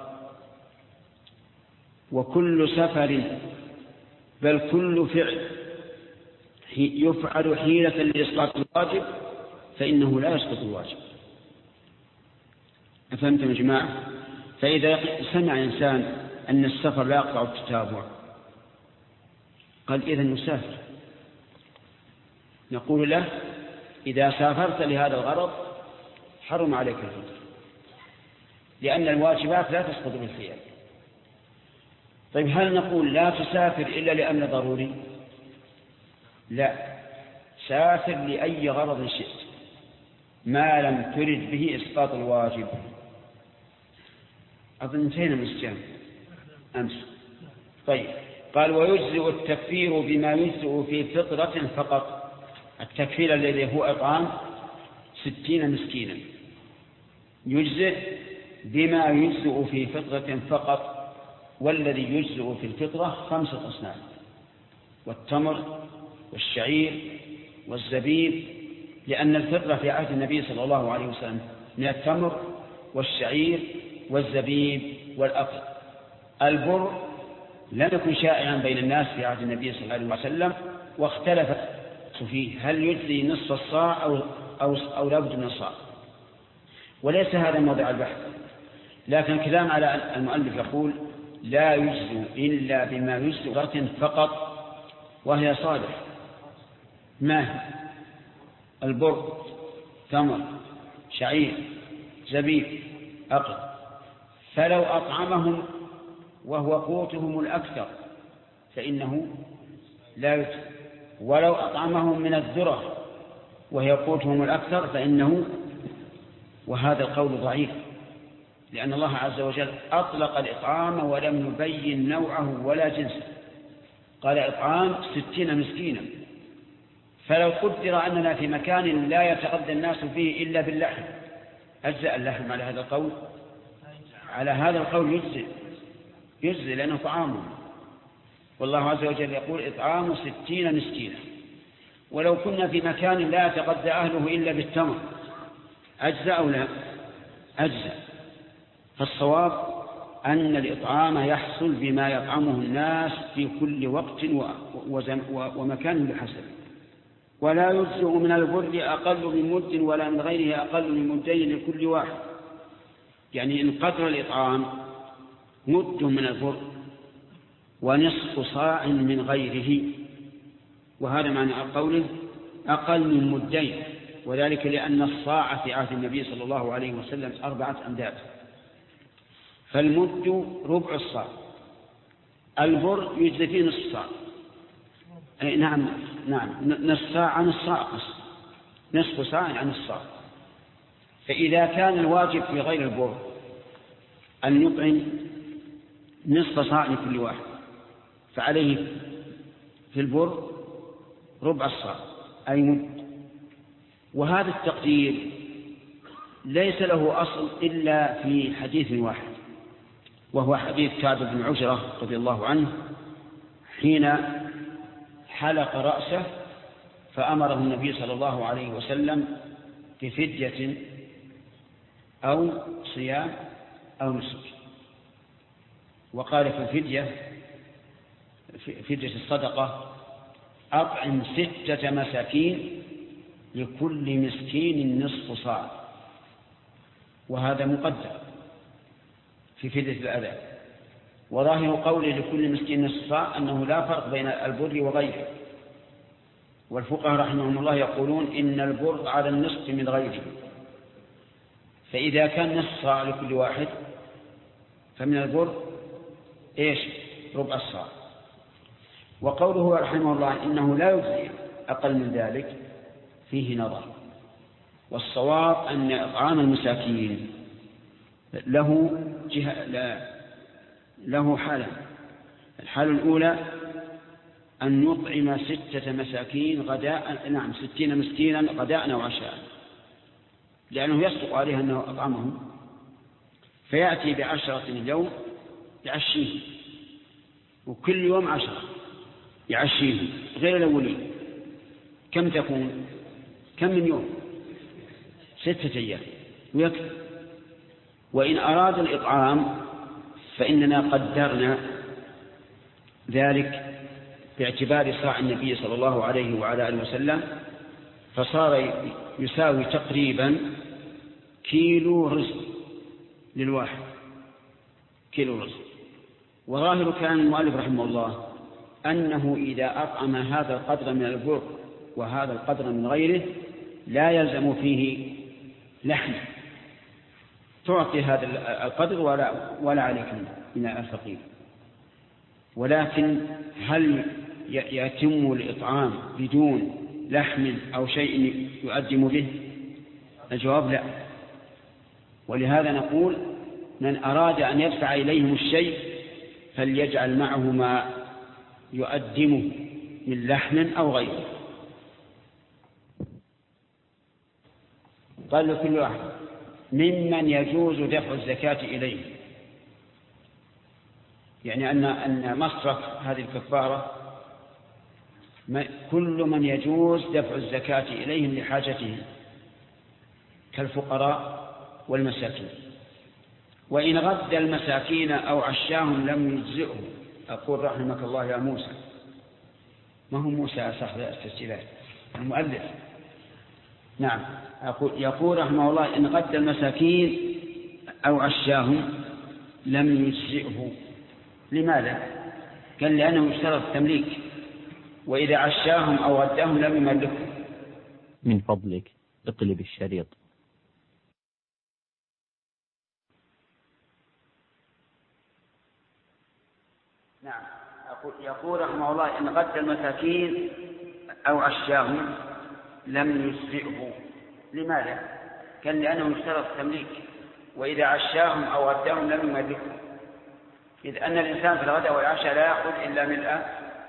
وكل سفر بل كل فعل يفعل حيلة لإسقاط الواجب فإنه لا يسقط الواجب. أفهمتم يا جماعة؟ فإذا سمع إنسان أن السفر لا يقطع التتابع قال: إذن نسافر. نقول له: إذا سافرت لهذا الغرض حرم عليك الفطر، لأن الواجبات لا تسقط بالخيار. طيب، هل نقول لا تسافر إلا لأمر ضروري؟ لا، سافر لأي غرض شئت ما لم ترد به إسقاط الواجب. أظن انتهينا من الصيام أمس. طيب، قال: ويجزئ التكفير بما يجزئ في فطرة فقط. التكفير الذي هو إطعام 60 مسكينا يجزئ بما يجزئ في فطرة فقط. والذي يجزئ في الفطرة 5 أصناف: والتمر والشعير والزبيب، لأن الفطرة في عهد النبي صلى الله عليه وسلم من التمر والشعير والزبيب والأقل. البر لم يكن شائعا بين الناس في عهد النبي صلى الله عليه وسلم، واختلف فيه هل يجزي نصف الصاع أو لابد من الصاع، وليس هذا موضع البحث. لكن الكلام على المؤلف يقول: لا يجزي إلا بما يجزي فقط، وهي صالح. ما هي؟ البر، تمر، شعير، زبيب، أقل. فلو أطعمهم وهو قوتهم الأكثر فإنه لا يجزي، ولو أطعمهم من الذرة وهي قوتهم الأكثر فإنه. وهذا القول ضعيف، لأن الله عز وجل أطلق الإطعام ولم يبين نوعه ولا جنسه. قال: إطعام 60 مسكينا. فلو قدر أننا في مكان لا يتغذى الناس فيه إلا باللحم أجزأ اللحم على هذا القول؟ على هذا القول يجزي لأنه طعام. والله عز وجل يقول: إطعام 60 مسكينا. ولو كنا في مكان لا يتغذى أهله إلا بالتمر أجزأ أو لا؟ أجزأ. فالصواب أن الإطعام يحصل بما يطعمه الناس في كل وقت ومكان بحسب. ولا يجزئ من البر أقل من مد ولا من غيره أقل من مدين لكل واحد. يعني إن قدر الإطعام مد من البر ونصف صاع من غيره، وهذا معنى قوله أقل من مدين، وذلك لأن الصاع في عهد النبي صلى الله عليه وسلم 4 أمداد، فالمد ربع الصاع، البر يجزي فيه نصف صاع. نعم نصف صاع عن الصاع، نصف صاع عن الصاع. فإذا كان الواجب في غير البر أن يطعم نصف صاع لكل واحد، فعليه في البر ربع الصاع أي مد. وهذا التقدير ليس له أصل إلا في حديث واحد، وهو حديث كعب بن عجرة رضي الله عنه حين حلق رأسه فأمره النبي صلى الله عليه وسلم بفدية أو صيام أو نسك. وقال في الفدية، فدية الصدقة، أطعم 6 مساكين لكل مسكين نصف صاع، وهذا مقدر في فدية الأذى. وظاهر قوله لكل مسكين نصف صاع أنه لا فرق بين البر وغيره، والفقهاء رحمهم الله يقولون إن البر على النصف من غيره، فإذا كان نصف صاع لكل واحد فمن البر ربع الصاع. وقوله رحمه الله إنه لا يجزي أقل من ذلك فيه نظر، والصواب أن إطعام المساكين له حالة. الحالة الأولى أن يطعم 6 مساكين غداء، 60 مسكينا غداء وعشاء، لأنه يصدق عليه أنه أطعمهم، فيأتي ب10 اليوم يعشيه، وكل يوم 10 يعشيه غير الأولين. كم تكون؟ كم من يوم؟ 6 أيام ويكفي. وإن أراد الإطعام فإننا قدرنا ذلك باعتبار صاع النبي صلى الله عليه وعلى آله وسلم، فصار يساوي تقريبا كيلو رزق للواحد، كيلو رزق. وظاهر كلام المؤلف رحمه الله أنه إذا أطعم هذا القدر من البر وهذا القدر من غيره لا يلزم فيه لحم، تعطي هذا القدر ولا عليك من الفقير. ولكن هل يتم الإطعام بدون لحم أو شيء يؤدم به؟ الجواب لا. ولهذا نقول من أراد أن يدفع إليهم الشيء فليجعل معه ما يؤدمه من لحم أو غيره. قال لكل واحد ممن يجوز دفع الزكاة إليه، يعني أن مصرف هذه الكفارة كل من يجوز دفع الزكاة إليهم لحاجتهم كالفقراء والمساكين. وإن غد المساكين أو عشاهم لم يجزئه. أقول رحمك الله يا موسى، ما هو موسى صاحب التسجيلات، المؤلف. نعم، يقول رحمه الله إن غد المساكين أو عشاهم لم يجزئه. لماذا؟ قال لأنه يشترط التمليك، وإذا عشاهم أو غداهم لم يملكوا. من فضلك اقلب الشريط. نعم، يقول رحمه الله إن غد المساكين أو عشاهم لم يجزئه. لماذا؟ قال لأنه يشترط التمليك، وإذا عشاهم أو غداهم لم يملكوا، إذ أن الإنسان في الغداء والعشاء لا يأخذ إلا ملء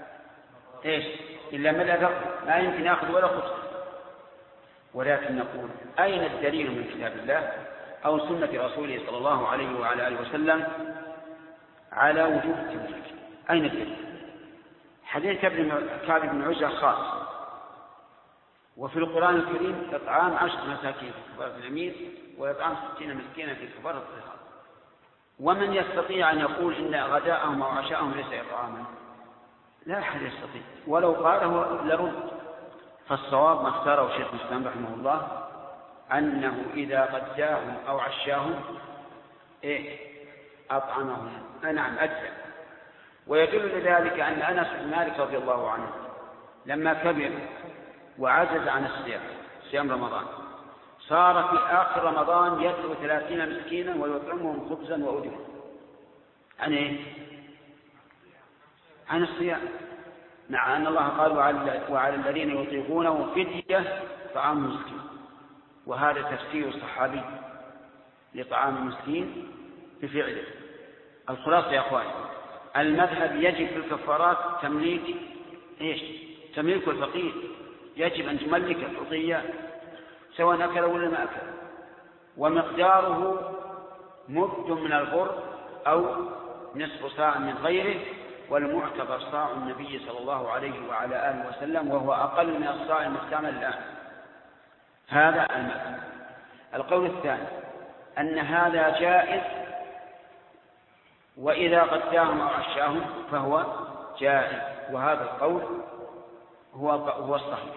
إلا ملء فقط، لا يمكن يأخذ ولا خطر. ولكن نقول أين الدليل من كتاب الله أو سنة رسوله صلى الله عليه وعلى آله وسلم على وجوب التمليك؟ أين الدليل؟ حديث كعب بن عجرة خاص، وفي القرآن الكريم إطعام 10 مساكين في كفارة اليمين وإطعام 60 مسكينا في كفارة الظهار. ومن يستطيع أن يقول إن غداءهم أو عشاءهم ليس إطعاما؟ لا أحد يستطيع، ولو قاله لرد. فالصواب ما اختاره شيخ الإسلام رحمه الله أنه إذا غداهم أو عشاهم أطعمهم. نعم أجزع. ويدل لذلك أن أنس بن مالك رضي الله عنه لما كبر وعجز عن صيام رمضان صار في آخر رمضان يدعو 30 مسكينا ويطعمهم خبزا وأدما عن الصيام، مع أن الله قال وعلى الذين يطيقونه فدية طعام مسكين، وهذا تفسير الصحابي لطعام المسكين بفعله. الخلاصة يا أخواني، المذهب يجب في الكفارات تمليك تمليك الفقير، يجب أن تملك العطية سواء أكل ولا ما أكل، ومقداره مد من البر أو نصف صاع من غيره، والمعتبر صاع النبي صلى الله عليه وعلى آله وسلم، وهو أقل من الصاع المستعمل الآن. هذا المذهب. القول الثاني أن هذا جائز، وإذا غداهم أو عشاهم فهو جائز، وهذا القول هو الصحيح.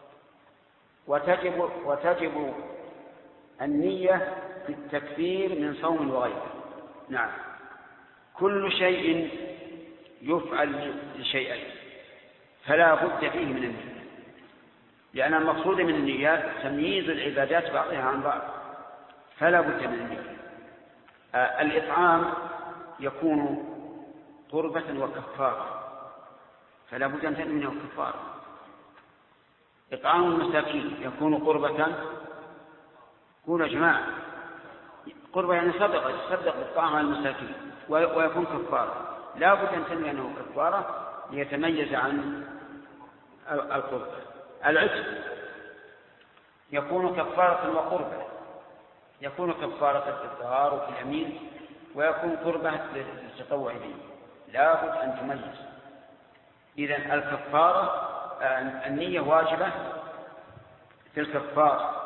وتجب النية في التكفير من صوم وغيره. نعم، كل شيء يفعل لشيئين فلا بد فيه من النية، لأن المقصود من النيات تمييز العبادات بعضها عن بعض، فلا بد من النية. الإطعام يكون قربة وكفارة، فلا بد أن تنوي منه كفارة. إطعام المساكين يكون قربة، قولوا يا جماعة، قربة يعني صدقة، تصدق بالطعام على المساكين، ويكون كفارة. لا بد أن تنوي أنه كفارة ليتميز عن القربة. العتق يكون كفارة وقربة، يكون كفارة في الطهار وفي اليمين، ويكون قربة للتطوع به. لا بد أن تميز. إذن الكفارة النية واجبة في الكفارة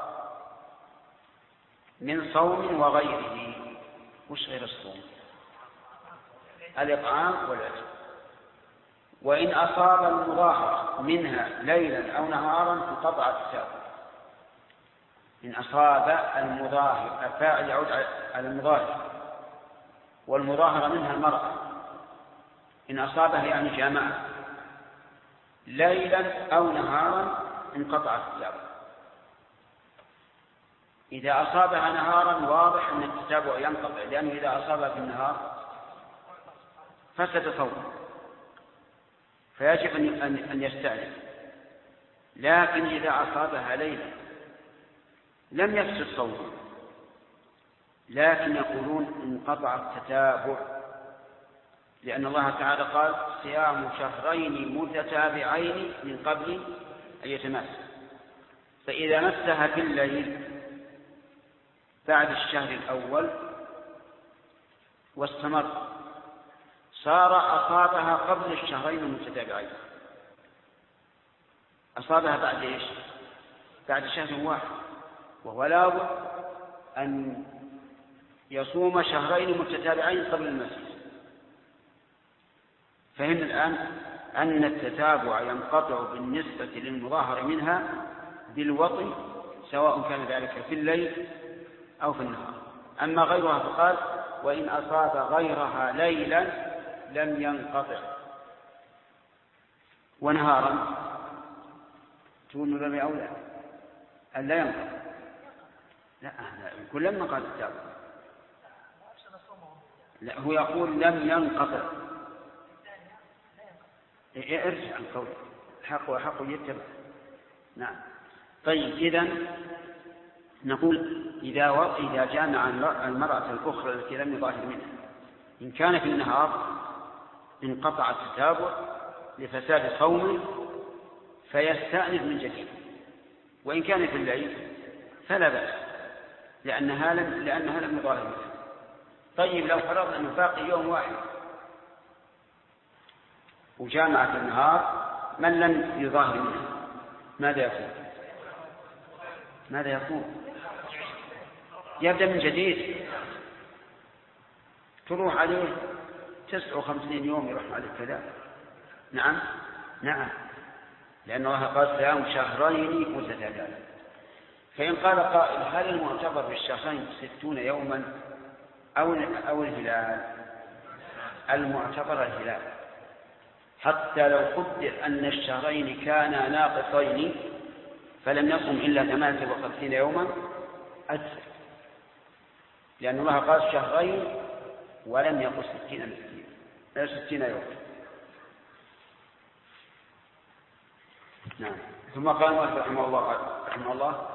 من صوم وغيره. وش غير الصوم؟ الإطعام والعتق. وإن أصاب المظاهر منها ليلا أو نهارا انقطع التساوي. إن أصاب المظاهر، الفاعل يعود على المظاهر، والمظاهرة منها المرأة. إن أصابها يعني جامعة ليلا أو نهارا انقطع التتابع. إذا أصابها نهارا واضح أن التتابع ينقطع، لأنه إذا أصابها في النهار فسد صومه، فيجب أن يستأنف. لكن إذا أصابها ليلا لم يفسد صومه، لكن يقولون انقطع التتابع، لأن الله تعالى قال صيام شهرين متتابعين من قبل أن يتماس. فإذا مسها في الليل بعد الشهر الأول واستمر صار أصابها قبل الشهرين المتتابعين. أصابها بعد إيش؟ بعد شهر واحد، وهو لابد أن يصوم شهرين متتابعين قبل المسيح. فهمنا الآن أن التتابع ينقطع بالنسبة للمظاهر منها بالوطي، سواء كان ذلك في الليل أو في النهار. أما غيرها فقال وإن أصاب غيرها ليلا لم ينقطع. ونهارا تقول لم يأولى أن لا ينقطع، لا يقول لم ينقطع التتابع، لا هو يقول لم ينقطع. ارجع عن قوله الحق وحق يتبع. نعم. طيب إذن نقول إذا جامع المرأة الأخرى التي لم يظاهر منها، إن كان في النهار انقطع التتابع لفساد صومه فيستأنف من جديد، وإن كان في الليل فلا بأس لأنها لم يظاهر منها. طيب لو فرضنا أنه باقي يوم واحد وجامع في النهار من لم يظاهر منها، ماذا يكون؟ يبدأ من جديد، تروح عليه 59 يوم يروح عليه كذا. نعم لأن الله قال صيام شهرين متتابعين. فإن قال قائل هل المعتبر بالشهرين 60 يوما أو الهلال؟ المعتبر الهلال، حتى لو قدر أن الشهرين كانا ناقصين فلم يصم إلا 58 يوما أجزأ، لأن الله قال شهرين ولم يقل 60 يوما. نعم. ثم قال رحمه الله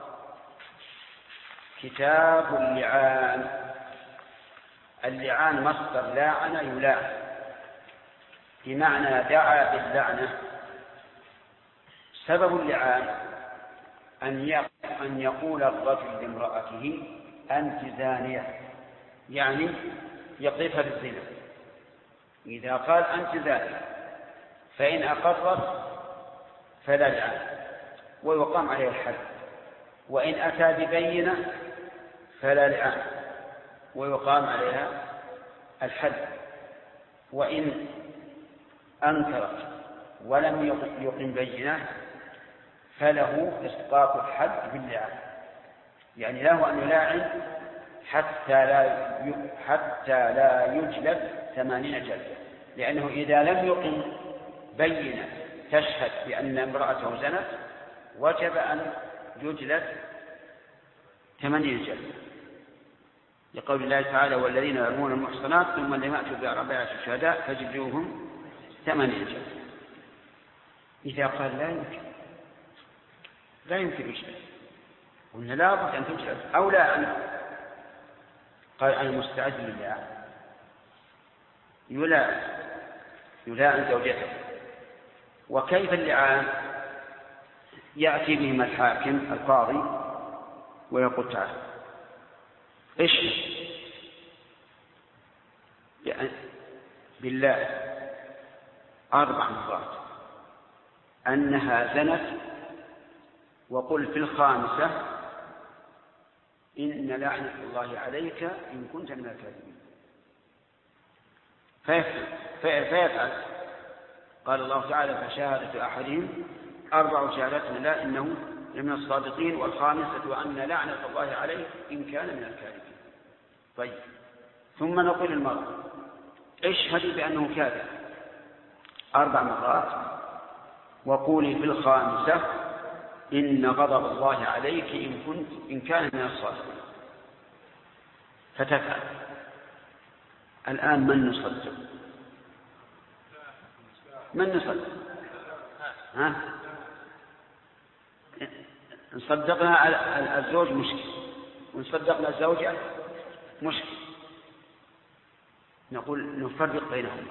كتاب اللعان. اللعان مصدر لاعن يلاعن، بمعنى دعا باللعنة. سبب اللعان أن يقول الرجل لامرأته أنت زانية، يعني يقذفها بالزنا. إذا قال أنت زانية فإن أقرت فلا لعان ويقام عليه الحد، وإن أتى ببينة فلا لعان ويقام عليها الحد، وإن أنكرت ولم يقم بينة فله إسقاط الحد باللعان، يعني له أن يلاعن حتى لا يجلد 80 جلدة، لأنه إذا لم يقم بينة تشهد بأن امرأته زنت وجب أن يجلد 80 جلدة، لقول الله تعالى والذين يرمون المحصنات ثم لم يأتوا بأربعة شهداء فاجلدوهم 80 جلدة. إذا قال لا يمكن يجلد، قلنا لا بد أن تجلد أو لا أن قال أنا مستعد لله يلاعن زوجته. وكيف اللعان؟ يأتي بهم الحاكم القاضي ويقول تعالى اشهد بالله 4 مرات أنها زنت، وقل في الخامسة إن لعنة الله عليك إن كنت من الكاذبين. فيفعل. قال الله تعالى فشهادة أحدهم 4 شهادات لا إنه لمن الصادقين، والخامسة وأن لعنة الله عليه إن كان من الكاذبين. طيب، ثم نقول المرأة اشهدي بأنه كاذب 4 مرات، وقولي في الخامسة إن غضب الله عليك إن كان من الصادقين، فتفعل. الآن من نصدق؟ ها؟ إن صدقنا الزوج مشكل، وإن صدقنا الزوجة مشكل. نقول نفرق بينهما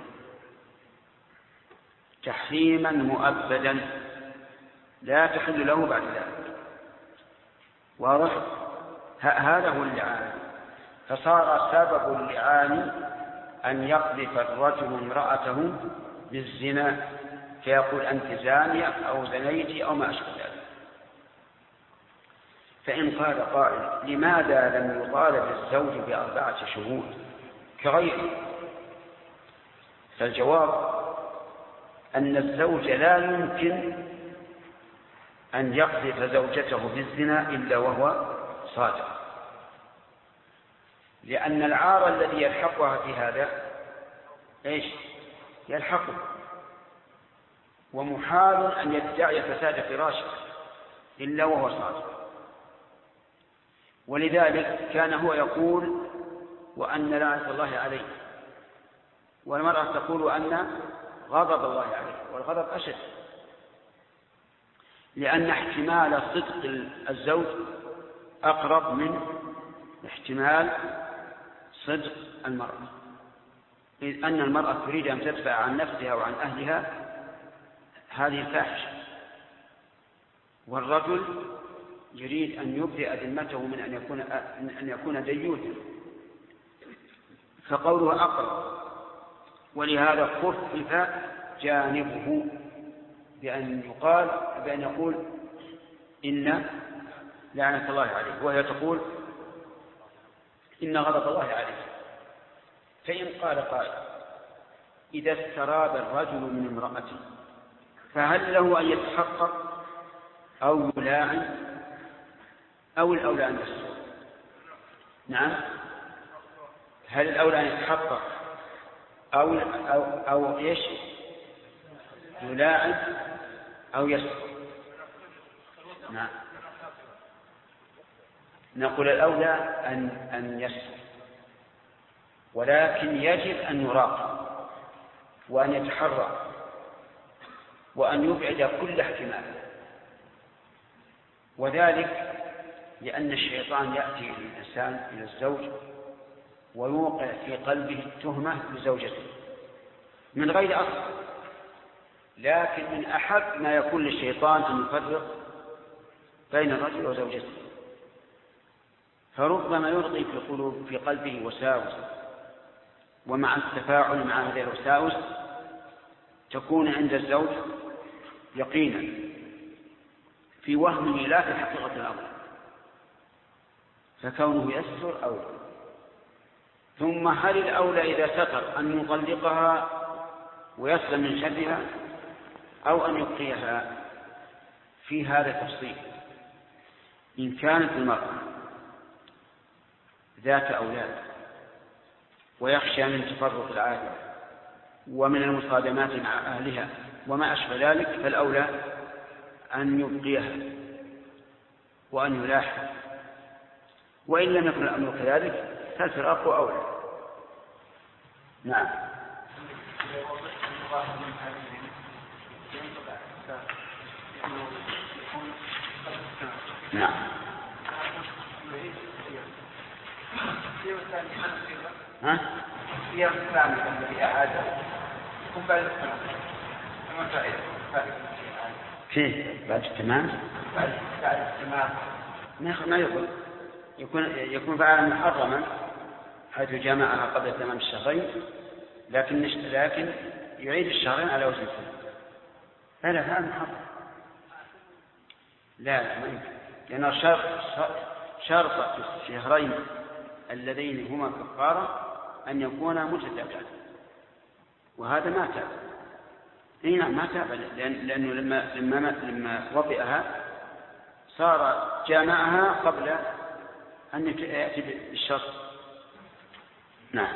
تحريما مؤبدا لا تحل له بعد ذلك. واضح؟ هذا هو اللعان. فصار سبب اللعان أن يقذف الرجل امرأته بالزنا فيقول أنت زانية أو زنيتي أو ما أشبه ذلك. فإن قال قائل لماذا لم يطالب الزوج ب4 شهود كغيره؟ فالجواب أن الزوج لا يمكن أن يقذف زوجته بالزنا إلا وهو صادق، لأن العار الذي يلحقها في هذا إيش؟ يلحقه، ومحال أن يدعي فساد فراشه إلا وهو صادق. ولذلك كان هو يقول وأن لعنة الله عليه، والمرأة تقول أن غضب الله عليه، والغضب أشد، لأن احتمال صدق الزوج أقرب من احتمال صدق المرأة، إذ أن المرأة تريد أن تدفع عن نفسها وعن أهلها هذه الفاحشة، والرجل يريد أن يبرئ ذمته من أن يكون ديوثا، فقوله أقرب. ولهذا خفف جانبه بأن يقول إن لعنة الله عليه، وهي تقول إن غضب الله عليه. فإن قال قائل إذا استراب الرجل من امرأته فهل له أن يتحقق أو يلاعن أو الأولى أن يسر؟ نعم، هل الأولى أن يتحقق أو إيش يلاعن أو يسر؟ نعم، نقول الأولى أن يسر، ولكن يجب أن يراقب وأن يتحرى وأن يبعد كل احتمال، وذلك لأن الشيطان يأتي للإنسان إلى الزوج ويوقع في قلبه التهمة لزوجته من غير أصل، لكن من أحب ما يكون للشيطان أن يفرق بين الرجل وزوجته، فربما يلقي في قلبه وساوس، ومع التفاعل مع هذه الوساوس تكون عند الزوج يقينا في وهمه لا في حقيقة الأمر، فكونه يستر أولى. ثم هل الأولى إذا ستر أن يطلقها ويسلم من شرها أو أن يبقيها؟ في هذا تفصيل. إن كانت المرأة ذات أولاد ويخشى من تفرق العادة ومن المصادمات مع أهلها وما أشبه ذلك، فالأولى أن يبقيها وأن يلاحظ، وإن لم يكن الأمر كذلك فالفراق أولى. نعم. نعم. ها؟ صيام الثاني الذي أعاده يكون بعد التمام. ما فائدة؟ فيه بعد التمام؟ بعد التمام. ما يكون فعلا محرما حيث جامعها قبل تمام الشهرين، لكن يعيد الشهرين على وجه السنة. لا هذا محرم. لا ما يمكن، لأن شرط الشهرين اللذين هما كفارة أن يكونا متتابعين، وهذا ما تاب. نعم ما تاب، لأنه لما وطئها صار جامعها قبل أن يأتي بالشرط. نعم.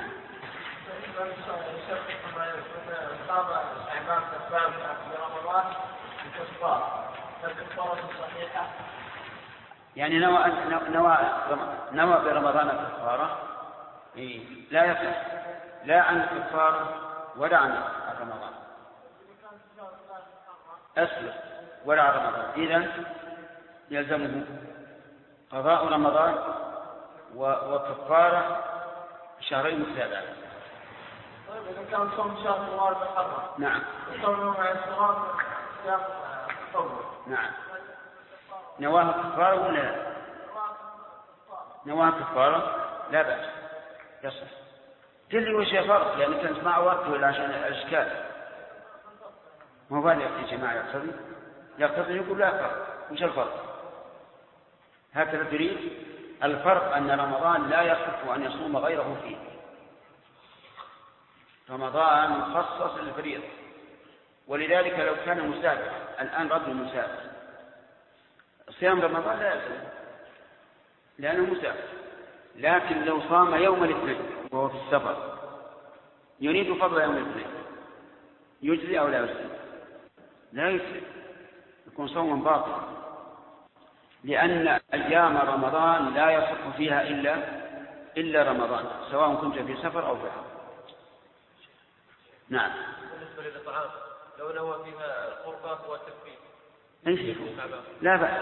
يعني نوى برمضان كفارة لا يصح لا عن الكفارة ولا عن رمضان، أصل ولا عن رمضان، إذن يلزمه قضاء رمضان وكفارة شهرين متتابعين. طيب إذا كان صوم شهر موارد محرم. نعم. وصوم مع الصغار صيام تطوع. نعم. نواها كفارة ولا لا؟ نواها كفارة لا بأس يصح. تلي وش فرق، لأن كانت مع وقت ولا عشان الأشكال ما بالي يا جماعة يقتضي يقول لا فرق. وش الفرق؟ هكذا تريد الفرق أن رمضان لا يصح أن يصوم غيره فيه. رمضان مخصص للفريضة، ولذلك لو كان مسافر الآن رجل مسافر صيام رمضان لا يلزم لأنه مسافر، لكن لو صام يوم الاثنين وهو في السفر يريد فضل يوم الاثنين يجزي أو لا يجزي؟ لا يجزي، يكون صوما باطلا، لأن أيام رمضان لا يصح فيها إلا رمضان، سواء كنت في سفر أو في حضر. نعم. بالنسبة للطعام لو نوى فيها القربة والتكفير لا بأس،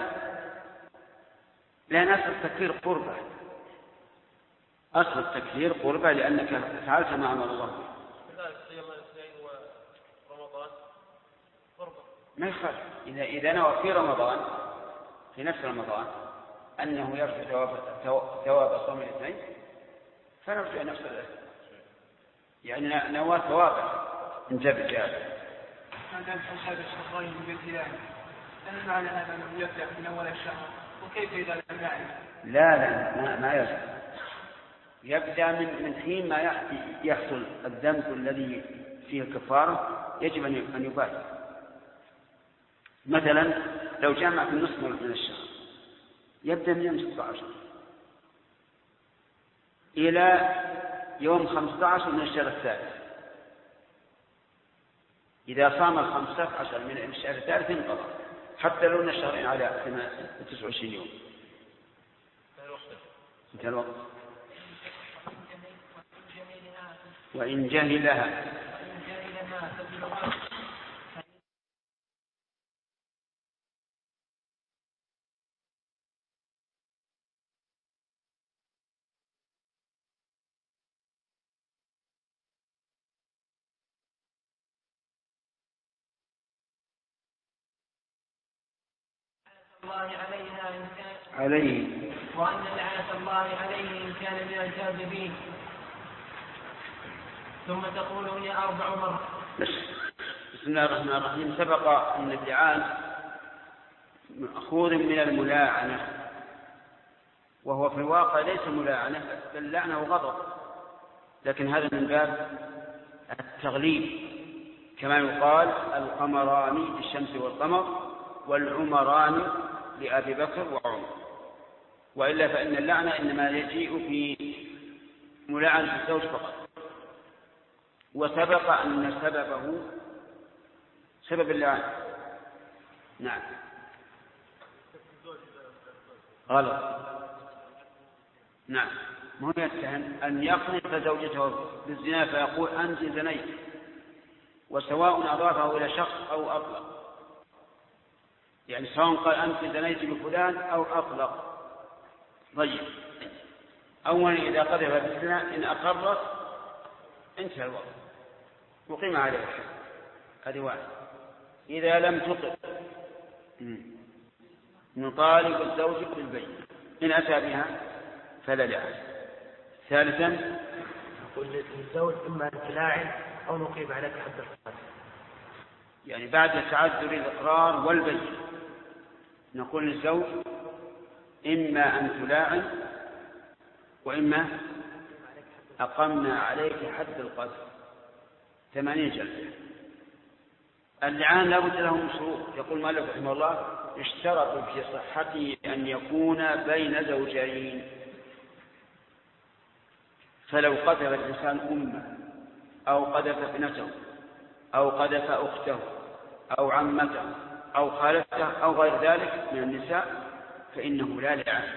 لأن أصل التكفير قربة، أصل التكفير قربة لأنك فعلت ما أمر الله به. كذلك صيام الاثنين ورمضان قربة ما يخالف إذا نوى في رمضان في نفس رمضان أنه يرجو ثواب صوم الاثنين فنرجو نفس الاثنين، يعني نوى ثوابه من جاب الجهاد. هذا الحساب الشهرين بالزيادة، هل معنى هذا أنه يبدأ من أول الشهر؟ وكيف إذا لم يعرف؟ لا ما يرجع، يبدأ من حين ما يحصل الذنب الذي فيه الكفارة يجب أن يبادر. مثلا لو جمع في النصف من الشهر يبدأ من يوم 16 إلى يوم 15 من الشهر الثالث. إذا صام 15 من الشهر الثالث انقضى، حتى لو الشهرين على 29 يوم. انتهى الوقت. وإن جهلها عليه وأن لعنة الله عليه إن كان من الكاذبين. ثم تقول هي 4 مرات. بسم الله الرحمن الرحيم. سبق أن اللعان مأخوذ من الملاعنة، وهو في الواقع ليس ملاعنة بل لعنة وغضب، لكن هذا من باب التغليب، كما يقال القمران للشمس والقمر والعمران لأبي بكر وعمر. وإلا فإن اللعنة إنما يجيء في ملاعنة الزوج فقط. وسبق أن سببه سبب اللعنة نعم غلط. نعم ما هو يتهم أن يقذف زوجته بالزنا فيقول أنت زنيت، وسواء أضافه إلى شخص أو أطلق، يعني سواء قال أنت زنيت بفلان أو أطلق. طيب أولا إذا قذف بالزنا إن أقرت انتهى الوضع وقيم عليه الحد، هذه واحد. إذا لم تقر نطالب الزوج بالبينة، إن أتى بها فلا لعنة. ثالثا نقول للزوج إما أن تلاعن أو نقيم عليك حد القذف، يعني بعد تعذر الإقرار والبينة نقول للزوج إما أن تلاعن وإما أقمنا عليك حد القذف 80 جلدة. اللعان لا بد له من شروط. يقول مالك رحمه الله اشترط في صحته أن يكون بين زوجين، فلو قذف الإنسان أمه أو قذف ابنته أو قذف أخته أو عمته أو خالته أو غير ذلك من النساء فإنه لا لعان،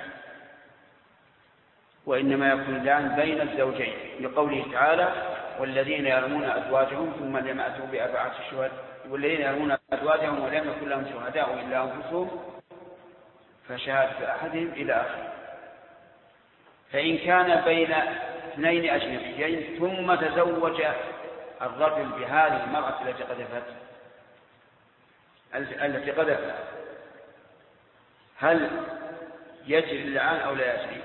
وإنما يكون اللعان بين الزوجين، لقوله تعالى والذين يرمون أزواجهم ثم لم يأتوا بأربعة شهداء، والذين يرمون أزواجهم ولم يكن لهم شهداء إلا أنفسهم فشهادة أحدهم إلى آخره. فإن كان بين اثنين أجنبيين ثم تزوج الرجل بهذه المرأة التي قذفت هل يجري اللعان أو لا يجري؟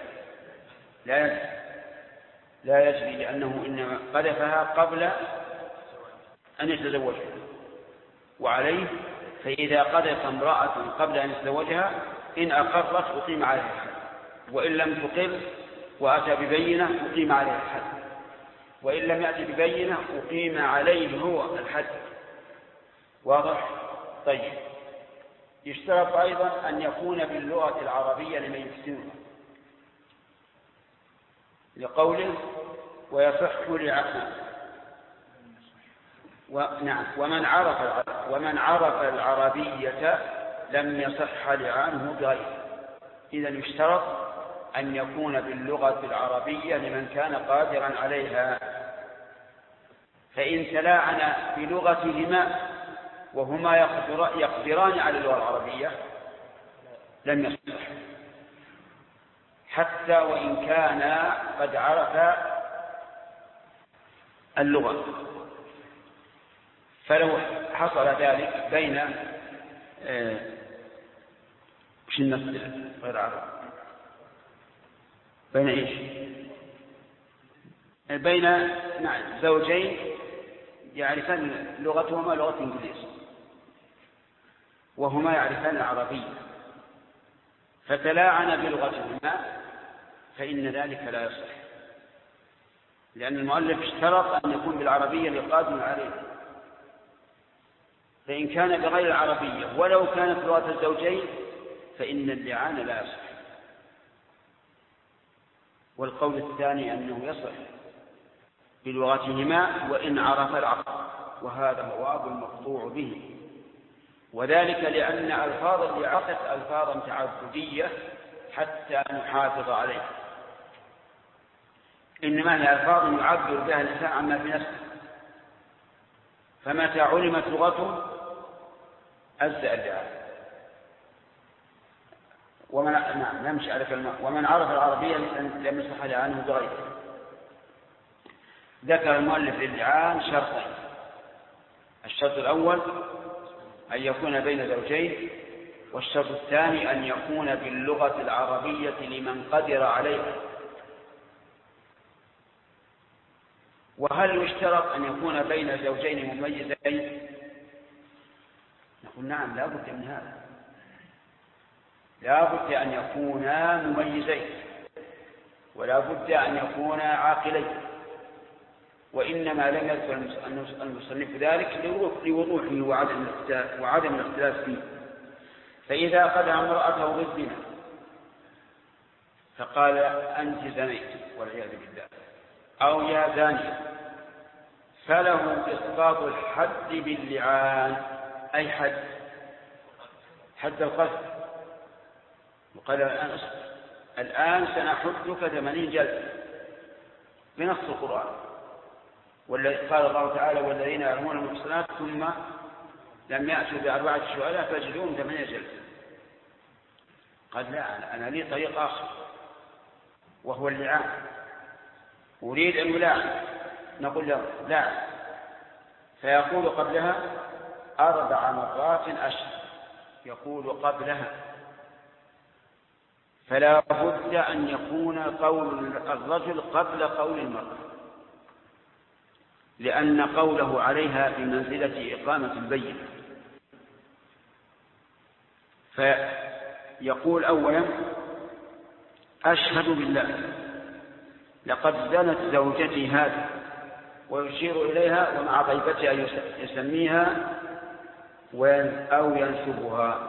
لا يجري، لأنه إنما قذفها قبل أن يتزوجها. وعليه فإذا قذف امرأة قبل أن يتزوجها إن أقرت أقيم عليها الحد، وإن لم تقر وأتى ببينة أقيم عليها الحد، وإن لم يأتي ببينة أقيم عليه هو الحد. واضح؟ طيب يشترط أيضا أن يكون باللغة العربية لمن يحسنها، لقوله ويصح لعقله. نعم ومن عرف العربية لم يصح لعانه بغيره. إذا يشترط أن يكون باللغة العربية لمن كان قادرا عليها، فإن تلاعن بلغتهما وهما يقدران على اللغة العربية لم يصح، حتى وإن كان قد عرف اللغة. فلو حصل ذلك بين وش النص غير عرب بين ايش بين زوجين يعرفان لغتهما لغة انجليزية وهما يعرفان العربية فتلاعن بلغتهما فإن ذلك لا يصح، لأن المؤلف اشترط أن يكون بالعربية لقادم عليه. فإن كان بغير العربية ولو كانت لغة الزوجين فإن اللعان لا يصح. والقول الثاني أنه يصح بلغتهما وإن عرف العقل، وهذا هو المقطوع به، وذلك لأن ألفاظ اللعان ألفاظا تعبدية حتى نحافظ عليها، إنما هي ألفاظ يعبر بها الإنسان عما في نفسه، فمتى علمت لغته أجزأ اللعان. ومن عرف العربية لم يصح لعانه بغيره. ذكر المؤلف للعان شرطين: الشرط الأول أن يكون بين زوجين، والشرط الثاني أن يكون باللغة العربية لمن قدر عليها. وهل يشترط أن يكون بين زوجين مميزين؟ نقول نعم، لا بد من هذا، لا بد أن يكونا مميزين، ولا بد أن يكونا عاقلين، وإنما لم يذكر المصنف ذلك لوضوحه وعدم الاختلاف فيه. فإذا خدع امرأته بالزنا فقال أنت زنيت والعياذ بالله، أو يا زاني، فله إسقاط الحد باللعان، أي حد القذف. وقال الآن سنحدك 80 جلدة بنص القرآن، قال الله تعالى: والذين يعلمون المحصنات ثم لم يأتوا ب4 شهداء فاجلدوهم 8 جلدة. قال لا، أنا لي طريق آخر وهو اللعان، أريد أن يلعن. نقول له لا، فيقول قبلها 4 مرات أشهد، يقول قبلها. فلا بد أن يكون قول الرجل قبل قول المرأة، لأن قوله عليها بمنزلة إقامة البينة. فيقول أولا: أشهد بالله لقد زنت زوجتي هذه، ويشير إليها ومع طيبته أن يسميها أو ينسبها.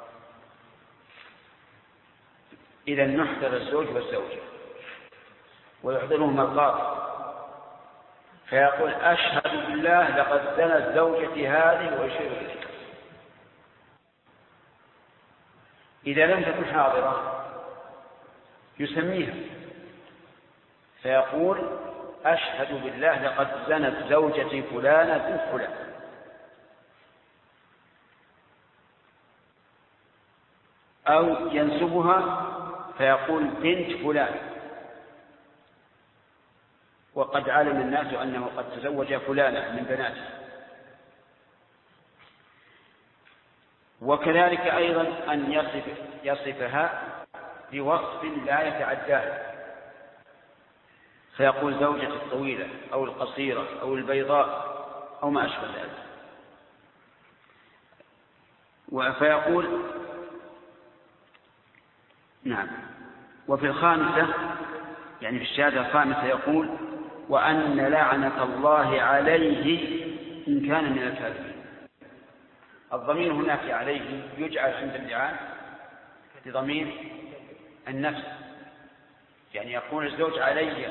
إذا نحضر الزوج والزوجة ويحضرهم القاضي، فيقول: أشهد بالله لقد زنت زوجتي هذه، ويشير إليها. إذا لم تكن حاضرة يسميها، فيقول: أشهد بالله لقد زنت زوجتي فلانة بنت فلان. أو ينسبها فيقول: بنت فلان، وقد علم الناس أنه قد تزوج فلانة من بناته. وكذلك أيضا أن يصفها بوصف لا يتعداه، فيقول: زوجة الطويلة أو القصيرة أو البيضاء أو ما أشبه ذلك. فيقول نعم. وفي الخامسة، يعني في الشهادة الخامسة، يقول: وأن لعنة الله عليه إن كان من الكاذبين. الضمير هناك عليه يجعل عند اللعان بضمير النفس، يعني يقول الزوج علي،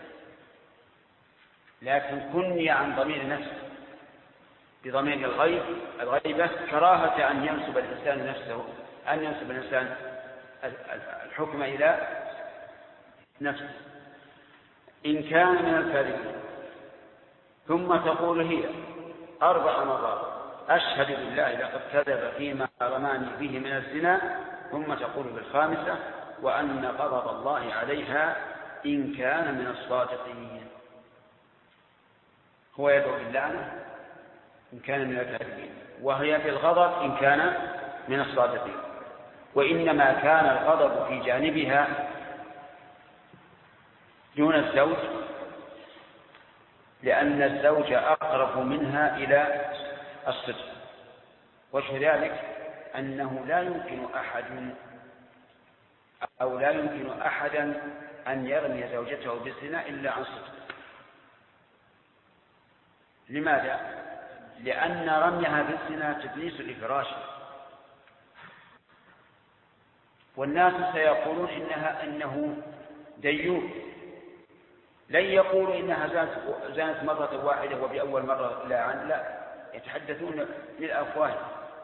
لكن كني عن ضمير النفس بضمير الغيبة، كراهة أن ينسب الإنسان نفسه، أن ينسب الإنسان الحكم إلى نفسه إن كان من الكاذبين. ثم تقول هي 4 مرات: أشهد بالله لقد كذب فيما رماني به من الزنا. ثم تقول بالخامسة: وأن غضب الله عليها إن كان من الصادقين. هو يدعو باللعنة إن كان من الكاذبين، وهي بالغضب إن كان من الصادقين. وإنما كان الغضب في جانبها دون الزوج لأن الزوج أقرب منها إلى الصدق. وجه ذلك أنه لا يمكن أحدا أن يرمي زوجته بالزنا إلا عن صدق. لماذا؟ لأن رميها في الزنا تدنيس لفراشه، والناس سيقولون إنه ديوث، لن يقولوا إنها زانت مرة واحدة وبأول مرة لا، يتحدثون للأفواه.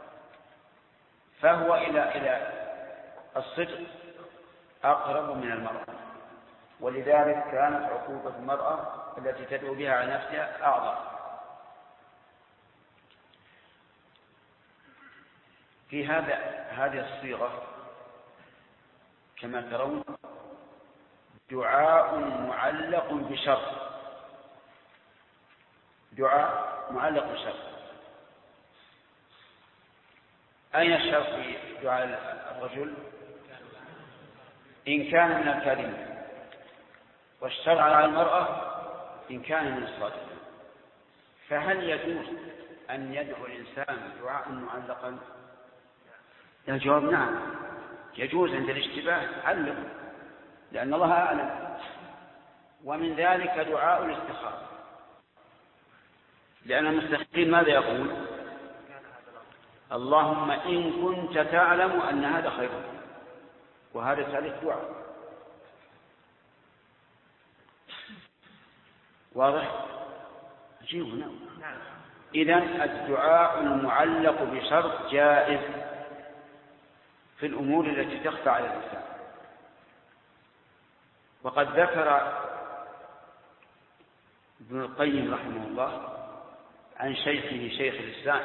فهو إلى الصدق أقرب من المرأة، ولذلك كانت عقوبة المرأة التي تدعو بها على نفسها أعظم. في هذه الصيغة كما ترون دعاء معلق بشرط، دعاء معلق بشرط. أين الشرط في دعاء الرجل؟ إن كان من الكاذبين، والشرط على المرأة إن كان من الصادقين. فهل يجوز أن يدعو الإنسان دعاء معلقا؟ الجواب نعم، يجوز عند الاشتباه علق، لأن الله أعلم. ومن ذلك دعاء الاستخارة، لأن المستخير ماذا يقول؟ اللهم إن كنت تعلم أن هذا خير، وهذا ثالث دعاء. واضح؟ جيبنا. إذن الدعاء المعلق بشرط جائز في الأمور التي تخفى على الإنسان. وقد ذكر ابن القيم رحمه الله عن شيخه شيخ الإسلام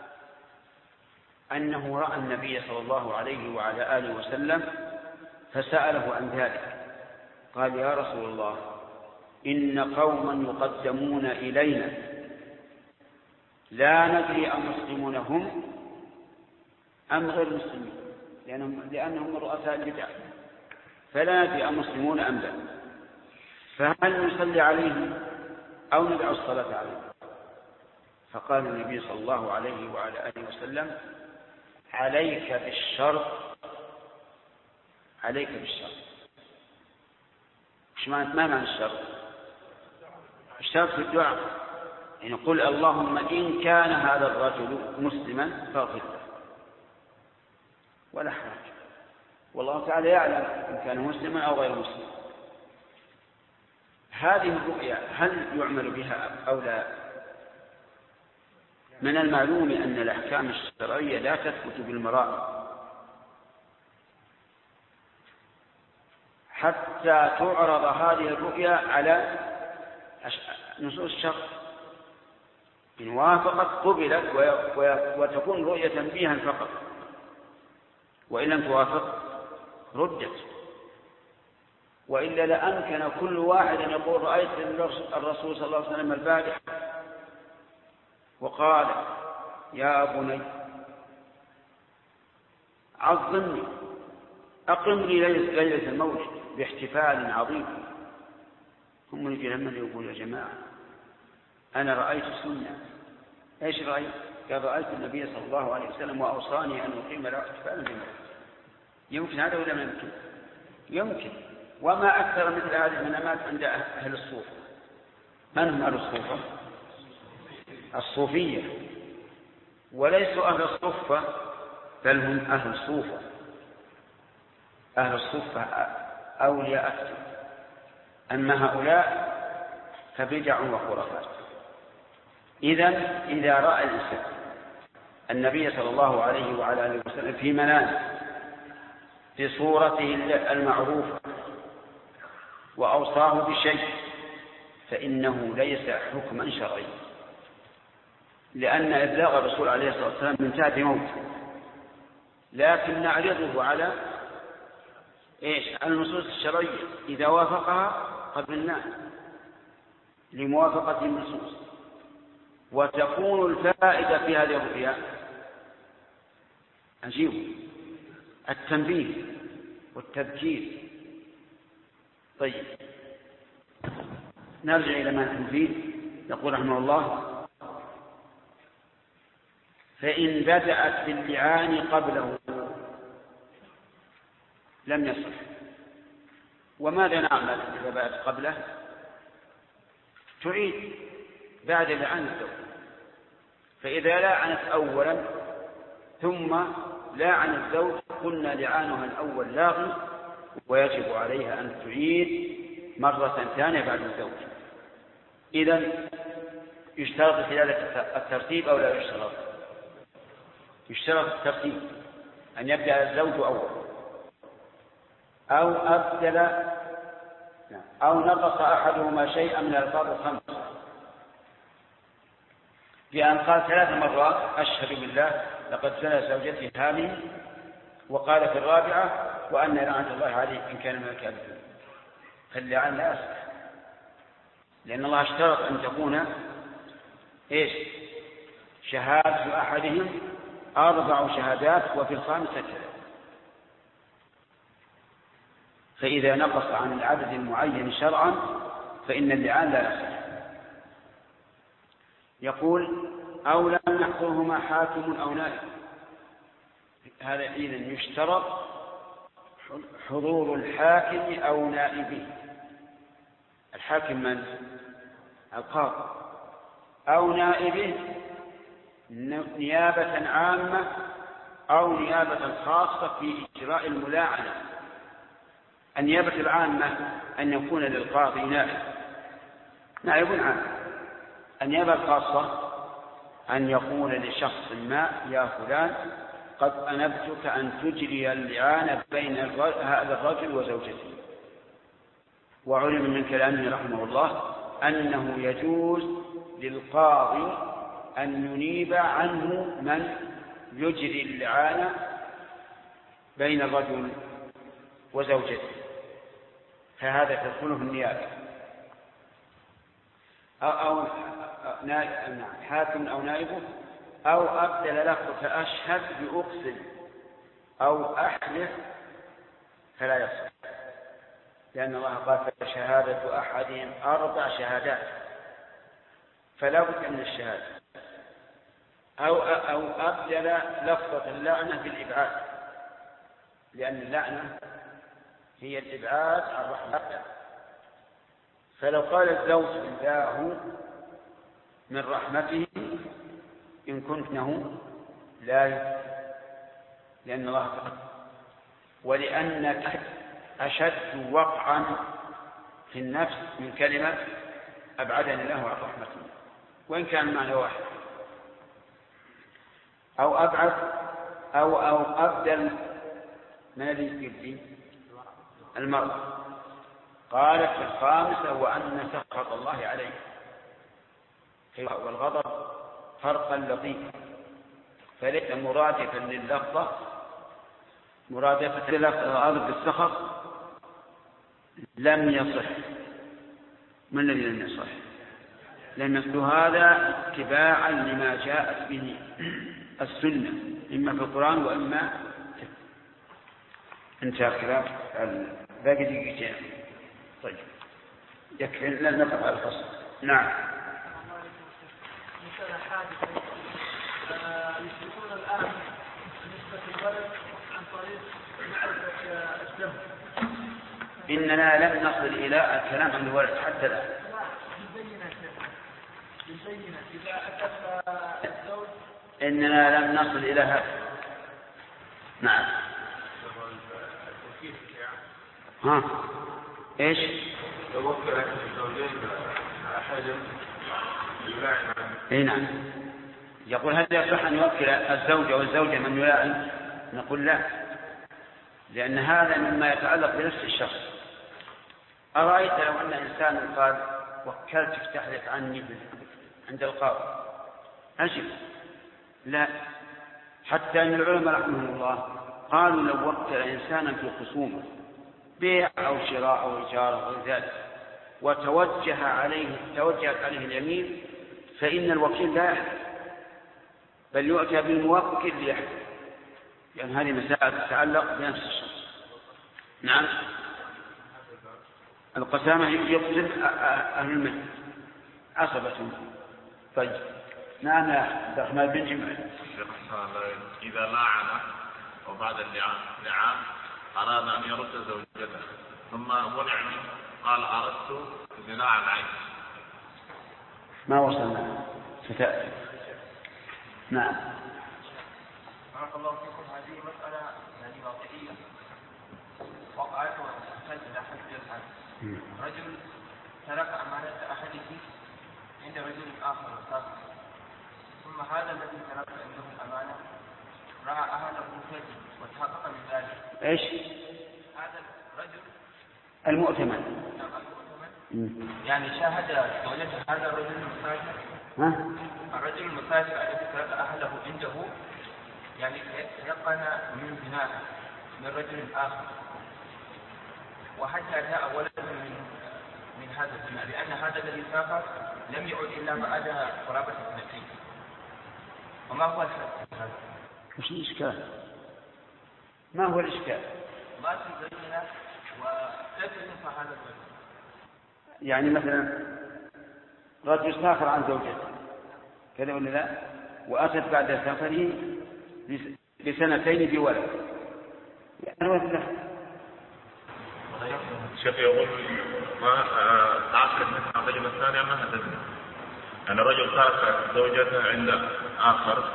أنه رأى النبي صلى الله عليه وعلى آله وسلم فسأله عن ذلك، قال يا رسول الله إن قوما يقدمون إلينا لا ندري أمسلمون هم أم غير مسلمين، لأنهم رؤساء البدع، فلا ندري أمسلمون أم لا، فهل نصلي عليهم أو ندعو الصلاة عليهم؟ فقال النبي صلى الله عليه وعلى آله وسلم عليك بالشرط، عليك بالشرط. ما معنى الشرط؟ الشرط في الدعاء، يعني قل اللهم إن كان هذا الرجل مسلما فاغفر له ولا حرج، والله تعالى يعلم إن كان مسلما أو غير مسلم. هذه الرؤيا هل يعمل بها أو لا؟ من المعلوم أن الأحكام الشرعية لا تثبت بالمرأة حتى تعرض هذه الرؤيا على نصوص الشرع، إن وافقت قبلت وتكون رؤية تنبيها فقط، وإن لم توافق ردت. وإلا لأمكن كل واحد أن يقول رأيت الرسول صلى الله عليه وسلم البارحة وقال يا بني عظمني أقم لي ليلة المولد باحتفال عظيم. هم يجي لما يقول يا جماعة أنا رأيت سنة. إيش رأيت؟ قال رأيت النبي صلى الله عليه وسلم وأوصاني أن أقيم له احتفالا بالمولد. يمكن هذا ولا ما يمكن؟ يمكن. وما أكثر مثل هذه المنامات عند أهل الصوفة. من هم أهل الصوفة؟ الصوفية، وليسوا أهل الصوفة بل هم أهل الصوفة. أهل الصوفة أولياء أكثر، أما هؤلاء فبدع وخرافات. إذا رأى الإنسان النبي صلى الله عليه وعلى آله وسلم في منامه في صورته المعروفة وأوصاه بشيء فإنه ليس حكما شرعيا، لأن إبلاغ الرسول عليه الصلاة والسلام من تحت موته، لكن نعرضه على النصوص الشرعية، إذا وافقها قبلناه لموافقة النصوص. وتكون الفائدة في هذه الرؤيا عجيب، التنبيه والتذكير. طيب نرجع إلى ما المفيد. يقول رحمه الله فإن بدأت باللعان قبله لم يصح. وماذا نعمل إذا بدأت قبله؟ تعيد بعد لعان الدولة، فإذا لاعنت أولا ثم لاعن الزوج قلنا لعانها الأول لاغي ويجب عليها أن تعيد مرة ثانية بعد الزوج. إذن يشترط خلال الترتيب أو لا يشترط؟ يشترط الترتيب، أن يبدأ الزوج أول أو أبدل أو نقص أحدهما شيئا من الألفاظ الخمسة، بأن قال 3 مرات أشهد بالله لقد زنى زوجتي هذه، وقال في الرابعة وأن لعنة الله عليه إن كان من الكاذبين، فاللعان لا يصح، لأن الله اشترط أن تكون شهادة أحدهم 4 شهادات وفي الخامسة كذا. فإذا نقص عن العدد المعين شرعا فإن اللعان لا يصح. يقول أو لم يحضرهما حاكم أو نائب، هذا إذن يشترط حضور الحاكم أو نائبه. الحاكم من؟ القاضي، أو نائبه نيابة عامة أو نيابة خاصة في إجراء الملاعنة. النيابة العامة أن يكون للقاضي نائب عام. النيابة الخاصة أن يقول لشخص ما يا فلان قد أنبتك أن تجري اللعان بين هذا الرجل وزوجته. وعلم من كلامه رحمه الله أنه يجوز للقاضي أن ينيب عنه من يجري اللعان بين الرجل وزوجته، فهذا تدخله النيابة. أو حاكم أو نائبه، أو أبدل لفظ فأشهد بأقسم أو أحلف فلا يصح، لأن الله قال فشهادة أحدهم 4 شهادات، فلا بد من الشهادة. أو أبدل لفظة اللعنة بالإبعاد، لأن اللعنة هي الإبعاد عن رحمة الله. فلو قال الزوج الله من رحمته إن كنتنه لا يفعل، لأن الله تعالى ولأنك أشد وقعا في النفس من كلمة أبعدني الله عن رحمته، وإن كان المعنى واحد. أو أبعد أو أبدل من الذي المرء. قالت في الخامسة وأن سخط الله عليه، والغضب فرقا لطيفا، فليس مرادفا لللفظة مرادفة لللفظة بالسخط لم يصح. من الذي لم يصح؟ لم يصح هذا اتباعا لما جاءت به السنة إما في القرآن وإما انتهى الكلام. باقي دقيقتين. طيب يكفي لن نقف على الفصل. نعم. مثلا حادثة يشركون الآن نسبة الولد عن طريق معرفة الدم. إننا لم نصل إلى الكلام عن الولد حتى الآن. بالبينة إذا أتت الزوج. إننا لم نصل إلى هذا. نعم. ها إيش؟ لو وكل الزوجين أحد يلاعن. إيه نعم. يقول هل يصح أن يوكل الزوج أو الزوجة من يلاعن؟ نقول لا، لأن هذا مما يتعلق بنفس الشخص. أرأيت لو أن إنسان قال وكلتك تحلف عني عند القاضي أجب؟ لا، حتى أن العلماء رحمهم الله قالوا لو وكل إنسانا في خصومه بيع أو شراء أو إجارة أو ذلك توجهت عليه اليمين فإن الوكيل لا يحلف، بل يؤتى بالموكل ليحلف، لأن هذه مسائل تتعلق بنفس الشخص. نعم. القسامة يقسم أهل الميت عصبة. طيب نعم يا عبد الرحمن بن جمعة. إذا لاعن وبعد اللعان أراد أن يرد زوجته ثم منع منه قال أردت زنا عن عين. ما وصلنا ستأتي. نعم. بارك الله فيكم. هذه مسألة يعني واقعية وقعت وتحتاج إلى حد الحال. رجل ترك أمانة أحده عند رجل آخر وسافر، ثم هذا الذي ترك عنده الأمانة رأى أهله كذب وتحقق من ذلك. إيش؟ هذا الرجل المؤتمن. يعني شاهد زوجته هذا الرجل المسافر. الرجل المسافر الذي ترك أهله عنده يعني يقن من زناه من رجل آخر، وحتى جاء ولد من هذا الزنا، لأن هذا الذي سافر لم يعد إلا بعد قرابة 2. وما هو الحد هذا؟ وش الإشكال؟ ما هو الإشكال؟ ما في بيننا وكيف ينفع هذا الولد؟ يعني مثلا رجل سافر عن زوجته كذا ولا لا، وأتت بعد سفره ب2 بولد، يعني الشيخ يقول ما تعقد من الكلمة الثانية ما هذا أن رجل ترك زوجته عند آخر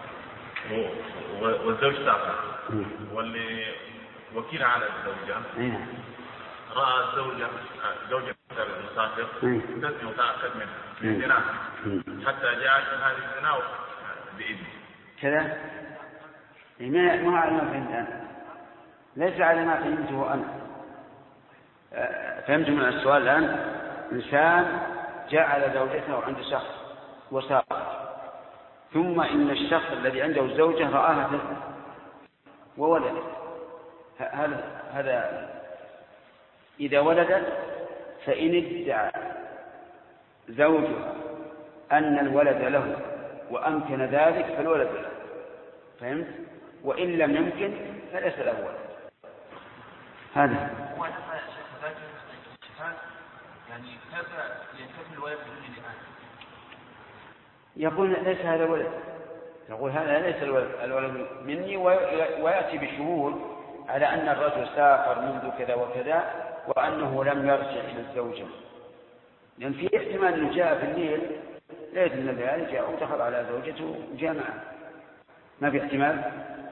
والزوج سافر واللي وكيل على الزوجة رأى زوجة المسافر تزني وتأكد من زناه حتى جاء هذه الزنا بإذن كذا. ما على ما فهمت أنا، ليس على ما فهمته أنا. فهمت من السؤال الآن إنسان جعل زوجته عند شخص وسافر، ثم إن الشخص الذي عنده الزوجة رآها تزني وولدت. هذا إذا ولدت فإن ادعى زوجها أن الولد له وأمكن ذلك فالولد له، فهمت؟ وإن لم يمكن فليس له ولد. هذا يعني كيف ينتفي الولد بدون لعان؟ يقول ليس هذا ولد، يقول هذا ليس الولد مني، ويأتي بشهود على أن الرجل سافر منذ كذا وكذا وأنه لم يرجع إلى الزوجة، لأن في احتمال أنه جاء في الليل ليلة من الليالي جاء ودخل على زوجته وجاء معه، ما في احتمال؟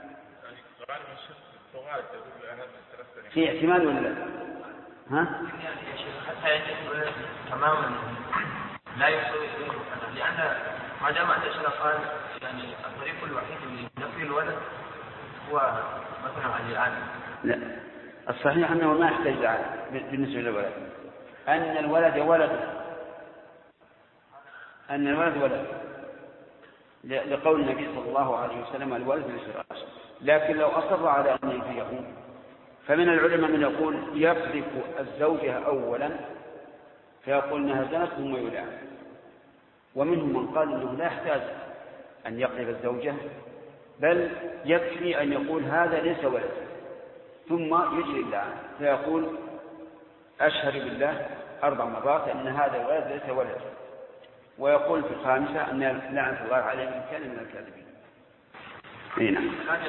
في احتمال ولا لا؟ ها؟ حتى يجب تماما لا يسوي لأن ما دام الأشياء قال يعني الطريق الوحيد لنفي الولد هو مثلا الآن. لا، الصحيح أنه ما يحتاج لعان بالنسبة للولد، أن الولد ولد لقول النبي صلى الله عليه وسلم الولد للفراش. لكن لو أصر على أن ينفيه فمن العلماء من يقول يقذف الزوجة أولا فيقول انها زنت ثم يلعن، ومنهم من قال انه لا يحتاج ان يقذف الزوجة، بل يكفي ان يقول هذا ليس ولد ثم يجري اللعن فيقول اشهد بالله 4 مرات ان هذا الولد ليس ولد، ويقول في الخامسة ان لعنة الله عليه ان كان من الكاذبين. يعني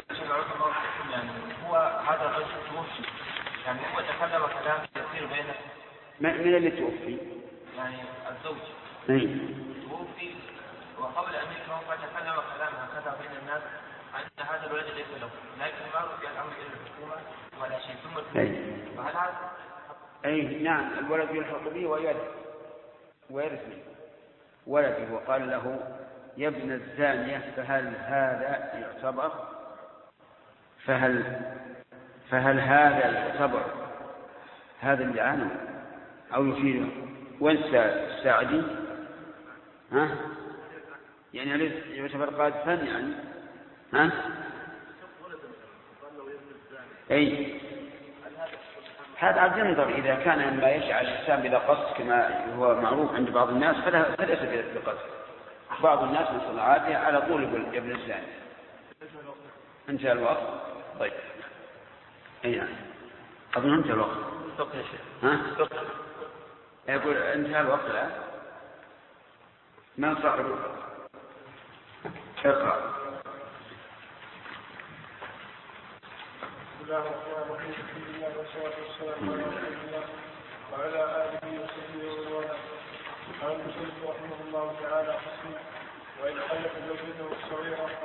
هو هذا الرجل توفي، يعني هو تكلم كلام يصير بينه من اللي توفي؟ يعني الزوج توفي، وقبل أن يكون قد تكلم كلام هكذا بين الناس أن هذا الولد ليس له، لكن ما رفع الأمر إلى الحكومة ولا شيء ثم فهل هذا؟ نعم، الولد يلحق به ويرث ولده، وقال له يا ابن الزانية فهل هذا يعتبر فهل هذا يعتبر هذا اللعان أو يفيده؟ وانسى الساعدي يعني ليس يعتبر قاذفا يعني هذا عاد ينظر إذا كان مما يجعل الإنسان بلا قصد كما هو معروف عند بعض الناس فليس بقصد. بعض الناس من صناعاته على طول يقول يا ابن الزاني. انتهى الوقت. طيب نعم أظن انتهى الوقت. يقول انتهى الوقت الآن ما صاحب اقرأ. بسم الله الرحمن الرحيم. الحمد لله والصلاة والسلام على رسول الله وعلى آله وصحبه ومن والاه. قال المصنف رحمه الله تعالى: وإن خلف زوجته الصغيرة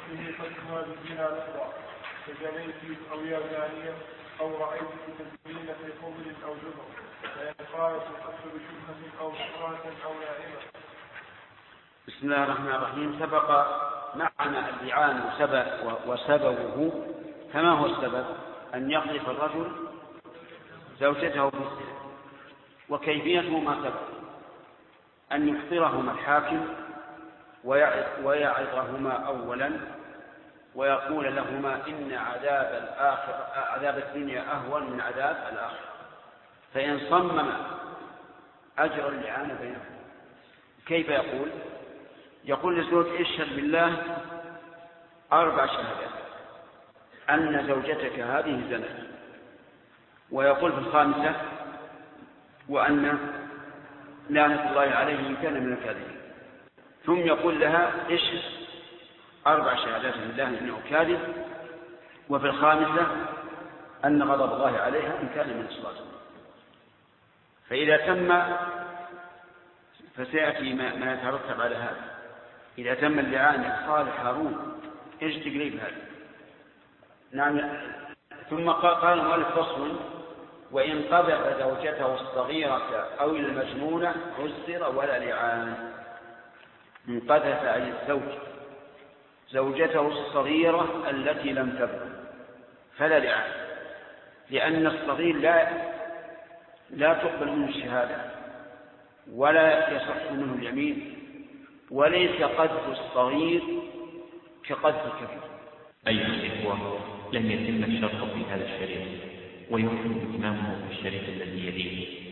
به قدها بالزنا لفظا كزنيت أو يا زانية أو رأيت تزنين في خمر أو جبر، فإن قالت القتل بشبهة أو بكرة أو نائمة. بسم الله الرحمن الرحيم. سبق معنى اللعان وسببه. فما هو السبب؟ أن يقذف الرجل زوجته بالزنا، وكيفيته ما سبق، أن يحضرهما الحاكم ويعظهما أولا ويقول لهما إن عذاب الدنيا أهون من عذاب الآخرة، فإن صمم أجر اللعان بينهم. كيف يقول للزوج اشهد بالله 4 شهادات أن زوجتك هذه زنت، ويقول في الخامسة وأن لعنة الله عليه إن كان من الكاذبين، ثم يقول لها اشهد 4 شهادات بالله إنه كاذب، وفي الخامسة أن غضب الله عليها إن كان من الصادقين. فإذا تم فسيأتي ما يترتب على هذا. إذا تم اللعان قال هارون إيش تقريب هذا؟ نعم. ثم قال المؤلف فصل: وإن قذف زوجته الصغيرة أو المجنونة عزر ولا لعان. إن قذف أي الزوج زوجته الصغيرة التي لم تبلغ فلا لعان، لأن الصغير لا تقبل منه الشهادة ولا يصح منه اليمين، وليس قذف الصغير كقذف الكبير. أيها الإخوة، لم يتم الشرط في هذا الشريط، ويمكن إتمامه في الشريط الذي يليه.